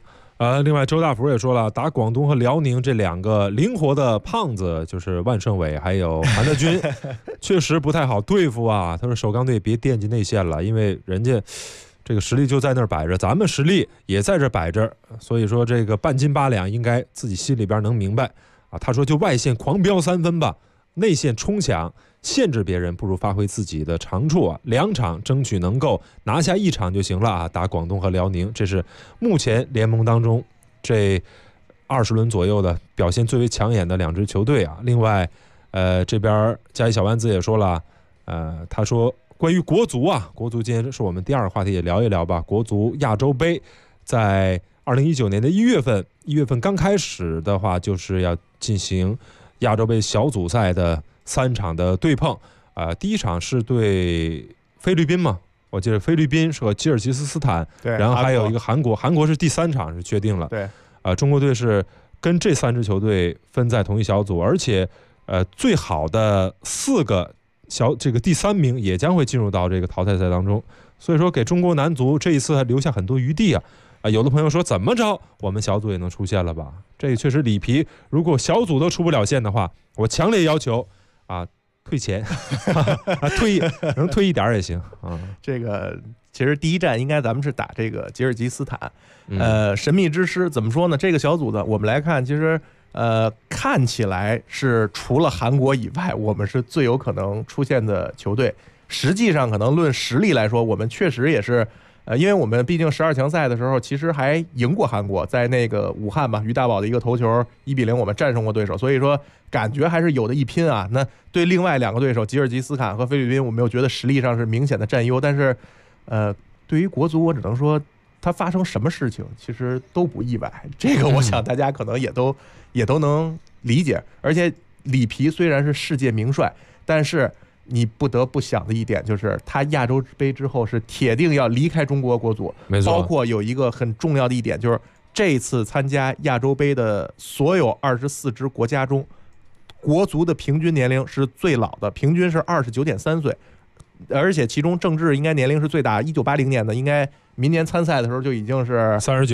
另外周大福也说了，打广东和辽宁这2个灵活的胖子，就是万胜伟还有韩德君，确实不太好对付啊。他说首钢队别惦记内线了，因为人家这个实力就在那儿摆着，咱们实力也在这摆着，所以说这个半斤八两应该自己心里边能明白啊。他说就外线狂飙3分吧，内线冲抢限制别人，不如发挥自己的长处啊，2场争取能够拿下1场就行了啊。打广东和辽宁，这是目前联盟当中这20轮左右的表现最为抢眼的2支球队啊。另外，这边加一小丸子也说了，他说关于国足啊，国足今天是我们第2个话题，也聊一聊吧。国足亚洲杯在2019年的1月份刚开始的话，就是要进行亚洲杯小组赛的3场的对碰第一场是对菲律宾嘛，我记得菲律宾是和吉尔吉斯斯坦， 对， 然后还有一个韩国是第3场是确定了， 对， 中国队是跟这3支球队分在同一小组，而且最好的4个这个第3名也将会进入到这个淘汰赛当中，所以说给中国男足这一次还留下很多余地啊。有的朋友说怎么着我们小组也能出线了吧？这个确实里皮如果小组都出不了线的话，我强烈要求退钱能退一点也行啊。 这个其实第一站应该咱们是打这个吉尔吉斯坦，神秘之师怎么说呢？这个小组呢，我们来看，其实看起来是除了韩国以外，我们是最有可能出现的球队。实际上，可能论实力来说，我们确实也是。因为我们毕竟12强赛的时候，其实还赢过韩国，在那个武汉嘛，于大宝的一个头球1-0，我们战胜过对手，所以说感觉还是有的一拼啊。那对另外2个对手吉尔吉斯坦和菲律宾，我们又觉得实力上是明显的占优，但是对于国足，我只能说它发生什么事情其实都不意外，这个我想大家可能也都能理解。而且里皮虽然是世界名帅，但是你不得不想的一点就是，他亚洲杯之后是铁定要离开中国国足。 没错， 包括有一个很重要的一点，就是这次参加亚洲杯的所有24支国家中，国足的平均年龄是最老的，平均是29.3岁，而且其中郑智应该年龄是最大，1980年的，应该明年参赛的时候就已经是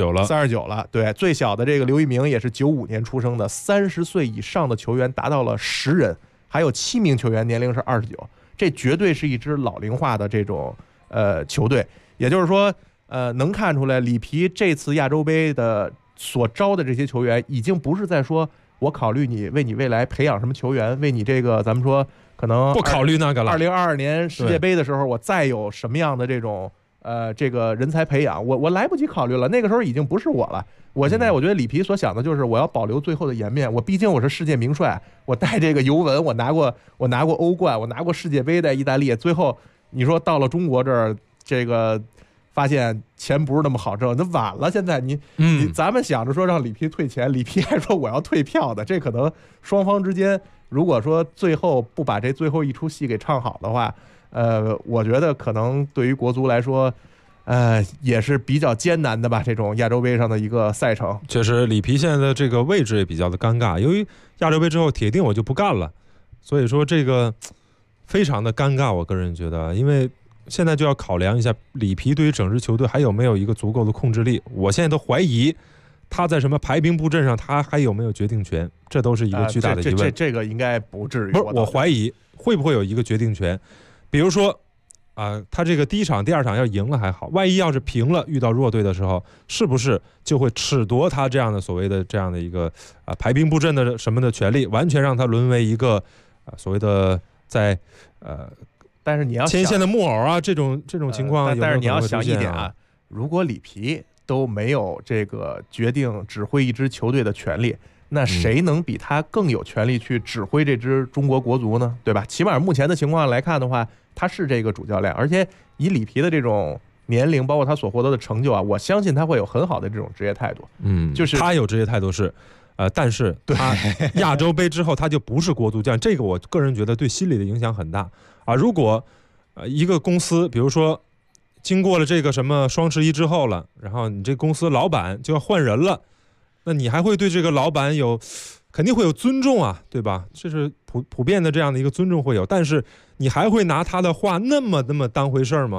39了。对，最小的这个刘一鸣也是95年出生的，30岁以上的球员达到了10人。还有7名球员年龄是29，这绝对是一支老龄化的这种球队。也就是说，能看出来里皮这次亚洲杯的所招的这些球员，已经不是在说我考虑你为你未来培养什么球员，为你这个咱们说可能不考虑那个了。 2022年世界杯的时候，我再有什么样的这种这个人才培养，我来不及考虑了，那个时候已经不是我了。我现在我觉得里皮所想的就是我要保留最后的颜面，我毕竟我是世界名帅，我带这个尤文，我拿过欧冠，我拿过世界杯，在意大利，最后你说到了中国这儿，这个发现钱不是那么好挣，那晚了。现在你咱们想着说让里皮退钱，里皮还说我要退票的，这可能双方之间如果说最后不把这最后一出戏给唱好的话，我觉得可能对于国足来说。也是比较艰难的吧，这种亚洲杯上的一个赛程。 确实，里皮现在的这个位置也比较的尴尬，由于亚洲杯之后铁定我就不干了，所以说这个非常的尴尬。我个人觉得，因为现在就要考量一下里皮对于整支球队还有没有一个足够的控制力。我现在都怀疑他在什么排兵布阵上，他还有没有决定权，这都是一个巨大的疑问。 这个应该不至于。 不是，我怀疑会不会有一个决定权，比如说。他这个第1场、第2场要赢了还好，万一要是平了，遇到弱队的时候，是不是就会褫夺他这样的所谓的这样的一个排兵布阵的什么的权利，完全让他沦为一个所谓的在但是你要前线的木偶啊，这种情况。 但是你要想一点啊，如果里皮都没有这个决定指挥一支球队的权利，那谁能比他更有权利去指挥这支中国国足呢？对吧？起码目前的情况来看的话。他是这个主教练，而且以里皮的这种年龄，包括他所获得的成就啊，我相信他会有很好的这种职业态度。就是他有职业态度是，但是他亚洲杯之后他就不是国足教练，这个我个人觉得对心理的影响很大啊。如果一个公司，比如说经过了这个什么双11之后了，然后你这公司老板就要换人了，那你还会对这个老板肯定会有尊重啊，对吧？这是普遍的这样的一个尊重会有，但是你还会拿他的话那么当回事儿吗？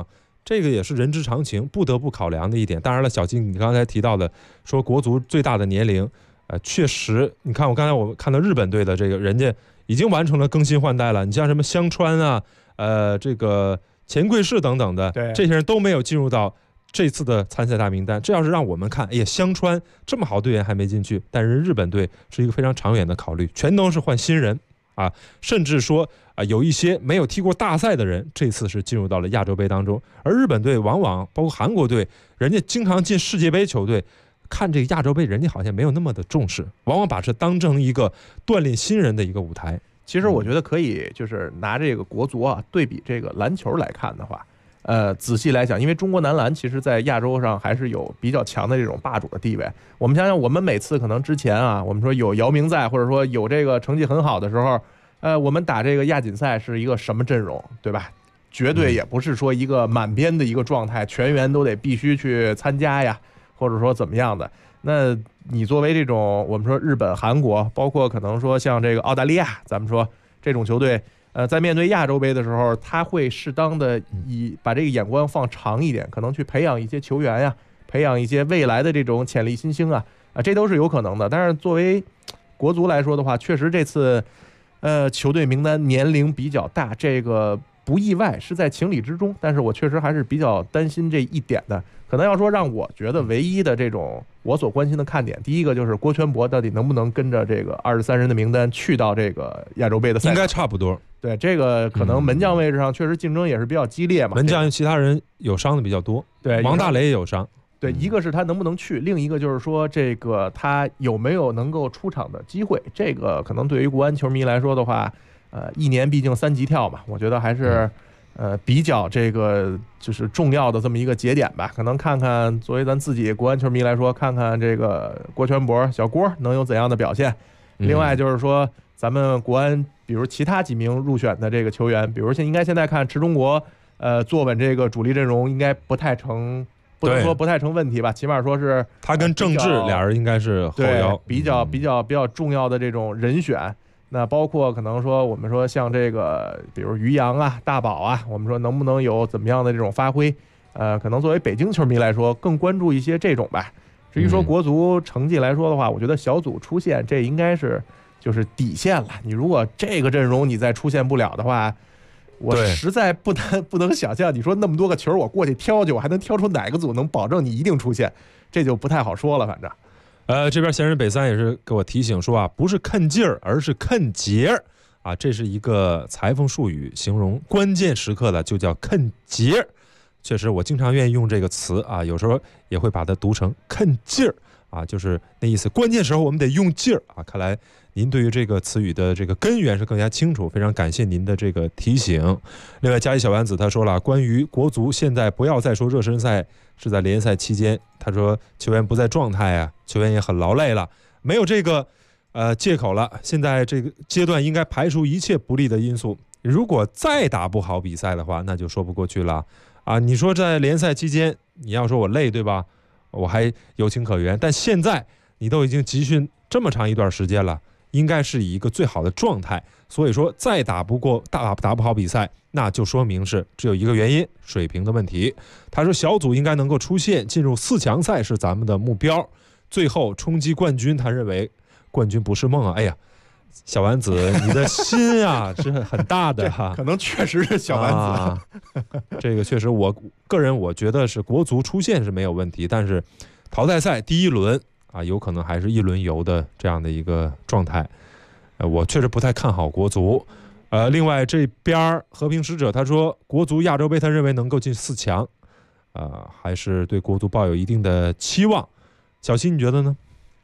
这个也是人之常情，不得不考量的一点。当然了，小金，你刚才提到的说国足最大的年龄，确实，你看我刚才看到日本队的这个人家已经完成了更新换代了。你像什么香川啊，这个钱贵士等等的，这些人都没有进入到这次的参赛大名单。这要是让我们看，哎呀，香川这么好队员还没进去，但是日本队是一个非常长远的考虑，全都是换新人啊，甚至说有一些没有踢过大赛的人，这次是进入到了亚洲杯当中。而日本队往往包括韩国队，人家经常进世界杯球队，看这个亚洲杯，人家好像没有那么的重视，往往把这当成一个锻炼新人的一个舞台。 其实我觉得可以，就是拿这个国足啊对比这个篮球来看的话，仔细来讲，因为中国男篮其实在亚洲上还是有比较强的这种霸主的地位。我们想想，我们每次可能之前啊，我们说有姚明在，或者说有这个成绩很好的时候，我们打这个亚锦赛是一个什么阵容，对吧？绝对也不是说一个满编的一个状态，全员都得必须去参加呀，或者说怎么样的。那你作为这种我们说日本、韩国，包括可能说像这个澳大利亚，咱们说这种球队，在面对亚洲杯的时候，他会适当的把这个眼光放长一点，可能去培养一些球员呀，培养一些未来的这种潜力新星啊，这都是有可能的。但是作为国足来说的话，确实这次球队名单年龄比较大，这个不意外，是在情理之中。但是我确实还是比较担心这一点的。可能要说让我觉得唯一的这种我所关心的看点，第一个就是郭全博到底能不能跟着这个23人的名单去到这个亚洲杯的赛场， 应该差不多。 对，这个可能门将位置上确实竞争也是比较激烈嘛。 门将其他人有伤的比较多， 对， 王大雷也有伤。 对，一个是他能不能去，另一个就是说这个他有没有能够出场的机会。这个可能对于国安球迷来说的话，一年毕竟3级跳嘛，我觉得还是比较这个就是重要的这么一个节点吧。可能看看作为咱自己国安球迷来说，看看这个郭全博小郭能有怎样的表现。另外就是说咱们国安比如其他几名入选的这个球员，比如现在看池中国坐稳这个主力阵容应该不太成，不能说不太成问题吧，起码说是他跟郑智俩人应该是后腰比较重要的这种人选。那包括可能说我们说像这个比如于洋啊、大宝啊，我们说能不能有怎么样的这种发挥，可能作为北京球迷来说更关注一些这种吧。至于说国足成绩来说的话，我觉得小组出线这应该是就是底线了。你如果这个阵容你再出现不了的话，我实在不能想象，你说那么多个球我过去挑去，我还能挑出哪个组能保证你一定出现，这就不太好说了。反正这边闲人北三也是给我提醒说啊，不是看劲儿，而是看节儿啊，这是一个裁缝术语，形容关键时刻的就叫看节儿。确实，我经常愿意用这个词啊，有时候也会把它读成看劲儿啊，就是那意思。关键时候我们得用劲儿啊。看来您对于这个词语的这个根源是更加清楚，非常感谢您的这个提醒。另外，嘉义小丸子他说了，关于国足现在不要再说热身赛是在联赛期间，他说球员不在状态啊，球员也很劳累了，没有这个借口了。现在这个阶段应该排除一切不利的因素，如果再打不好比赛的话，那就说不过去了啊。你说在联赛期间你要说我累对吧，我还有情可原，但现在你都已经集训这么长一段时间了，应该是以一个最好的状态，所以说再打不好比赛，那就说明是只有一个原因，水平的问题。他说小组应该能够出线，进入4强赛是咱们的目标，最后冲击冠军，他认为冠军不是梦啊。哎呀，小丸子你的心啊是很大的哈， 可能确实是小丸子这个确实我个人我觉得是国足出线是没有问题，但是淘汰赛第1轮啊，有可能还是一轮游的这样的一个状态，我确实不太看好国足。另外这边和平使者他说国足亚洲杯他认为能够进4强，还是对国足抱有一定的期望。小新你觉得呢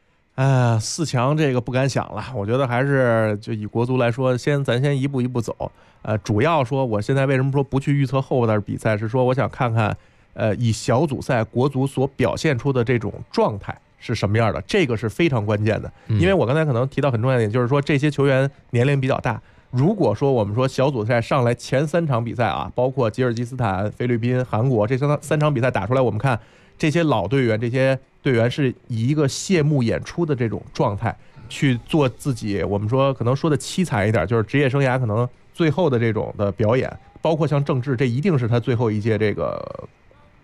？4强这个不敢想了，我觉得还是就以国足来说，咱先一步一步走。主要说我现在为什么说不去预测后边比赛，是说我想看看以小组赛国足所表现出的这种状态是什么样的，这个是非常关键的。因为我刚才可能提到很重要的一点，就是说这些球员年龄比较大，如果说我们说小组赛上来前3场比赛啊，包括吉尔吉斯坦、菲律宾、韩国这三场比赛打出来，我们看这些老队员，这些队员是以一个谢幕演出的这种状态去做自己，我们说可能说的凄惨一点，就是职业生涯可能最后的这种的表演，包括像郑智，这一定是他最后一届这个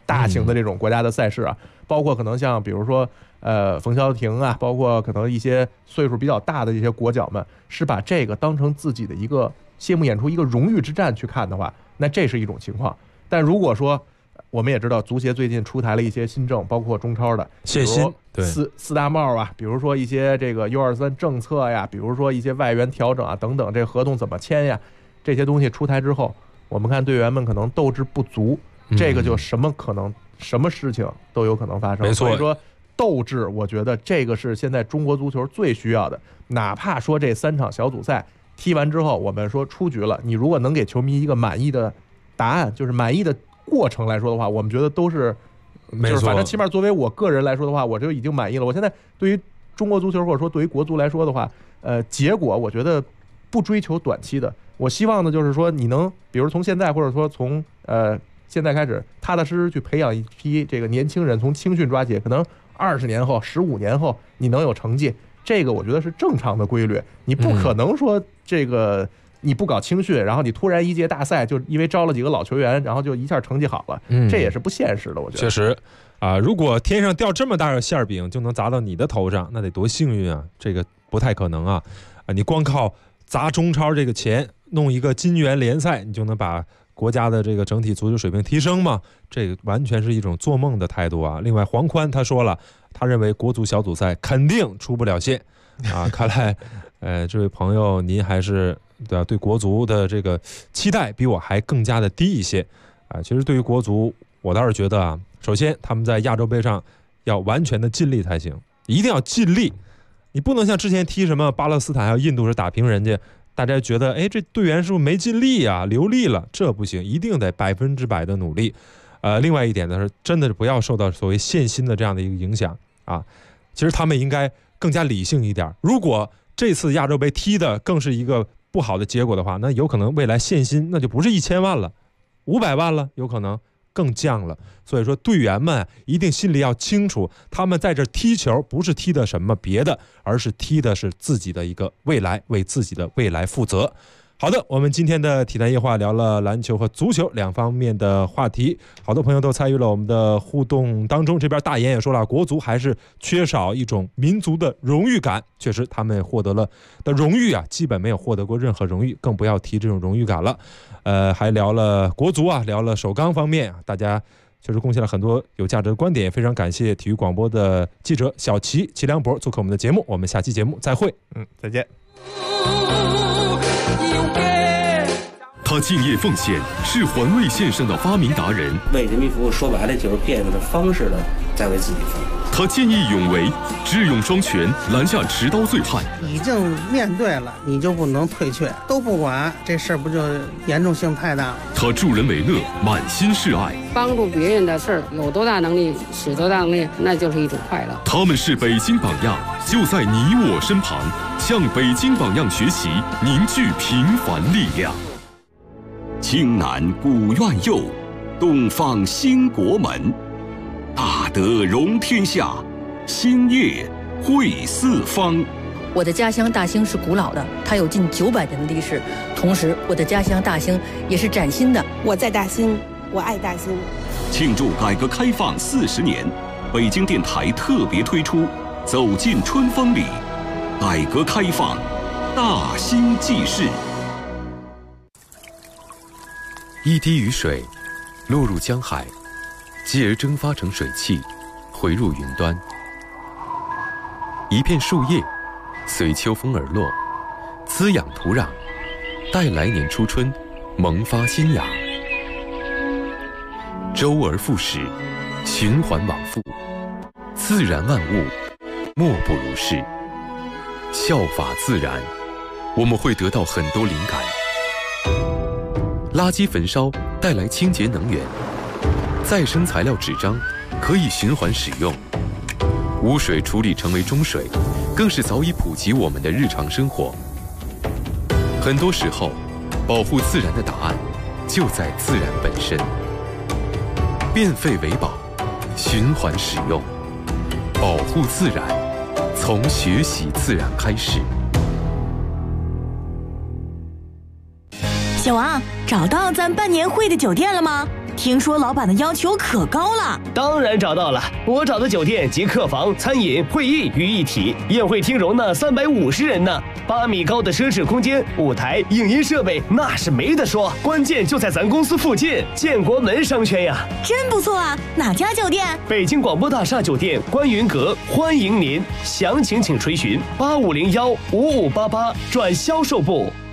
大型的这种国家的赛事啊，包括可能像比如说冯潇霆啊，包括可能一些岁数比较大的一些国脚们，是把这个当成自己的一个谢幕演出、一个荣誉之战去看的话，那这是一种情况。但如果说我们也知道足协最近出台了一些新政，包括中超的限薪，对四大帽啊，比如说一些这个 U23政策呀，比如说一些外援调整啊等等，这个合同怎么签呀，这些东西出台之后，我们看队员们可能斗志不足，这个就什么事情都有可能发生。 没错， 所以说斗志，我觉得这个是现在中国足球最需要的。哪怕说这3场小组赛踢完之后，我们说出局了，你如果能给球迷一个满意的答案，就是满意的过程来说的话，我们觉得都是，就是反正起码作为我个人来说的话，我就已经满意了。我现在对于中国足球或者说对于国足来说的话，结果我觉得不追求短期的，我希望呢就是说你能，比如从现在或者说从现在开始，踏踏实实去培养一批这个年轻人，从青训抓起，可能20年后、15年后你能有成绩，这个我觉得是正常的规律。你不可能说这个。你不搞青训，然后你突然一届大赛就因为招了几个老球员，然后就一下成绩好了，这也是不现实的。我觉得确实啊，如果天上掉这么大个馅饼就能砸到你的头上，那得多幸运啊！这个不太可能啊！你光靠砸中超这个钱，弄一个金元联赛，你就能把国家的这个整体足球水平提升吗？这个完全是一种做梦的态度啊！另外，黄宽他说了，他认为国足小组赛肯定出不了线啊！看来，这位朋友您还是。对国足的这个期待比我还更加的低一些啊！其实对于国足，我倒是觉得啊，首先他们在亚洲杯上要完全的尽力才行，一定要尽力。你不能像之前踢什么巴勒斯坦还有印度是打平人家，大家觉得这队员是不是没尽力啊，流力了？这不行，一定得100%的努力。另外一点呢是，真的是不要受到所谓限薪的这样的一个影响啊。其实他们应该更加理性一点。如果这次亚洲杯踢的更是一个不好的结果的话，那有可能未来限薪那就不是1000万了，500万了，有可能更降了。所以说队员们一定心里要清楚，他们在这踢球不是踢的什么别的，而是踢的是自己的一个未来，为自己的未来负责。好的，我们今天的体坛夜话聊了篮球和足球2方面的话题，好多朋友都参与了我们的互动当中。这边大言也说了，国足还是缺少一种民族的荣誉感，确实他们获得了的荣誉啊，基本没有获得过任何荣誉，更不要提这种荣誉感了。还聊了国足啊，聊了首钢方面，大家确实贡献了很多有价值的观点，非常感谢体育广播的记者小齐梁博做客我们的节目，我们下期节目再会。 再见。 他敬业奉献，是环卫线上的发明达人。 为人民服务，说白了就是变着方式的在为自己服务。 他见义勇为，智勇双全，拦下持刀醉汉。 已经面对了，你就不能退却，都不管，这事儿不就严重性太大了？ 他助人为乐，满心是爱。 帮助别人的事儿，有多大能力使多大能力，那就是一种快乐。 他们是北京榜样，就在你我身旁，向北京榜样学习，凝聚平凡力量。 青南古院右，东方兴国门。大德容天下，兴业惠四方。 我的家乡大兴是古老的，它有近900年的历史。同时，我的家乡大兴也是崭新的。 我在大兴，我爱大兴。 庆祝改革开放40年，北京电台特别推出《走进春风里》，改革开放，大兴纪事。 一滴雨水落入江海，继而蒸发成水汽，回入云端。一片树叶随秋风而落，滋养土壤，待来年初春萌发新芽。周而复始，循环往复，自然万物莫不如是。效法自然，我们会得到很多灵感。垃圾焚烧带来清洁能源，再生材料纸张可以循环使用，污水处理成为中水，更是早已普及我们的日常生活。很多时候，保护自然的答案就在自然本身。变废为宝，循环使用，保护自然，从学习自然开始。 小王，找到咱办年会的酒店了吗？ 听说老板的要求可高了。 当然找到了，我找的酒店集客房、餐饮、会议于一体，宴会厅容纳350人呢，8米高的奢侈空间，舞台、影音设备那是没得说，关键就在咱公司附近，建国门商圈呀。 真不错啊，哪家酒店？ 北京广播大厦酒店观云阁，欢迎您，详情请垂询85015588转销售部。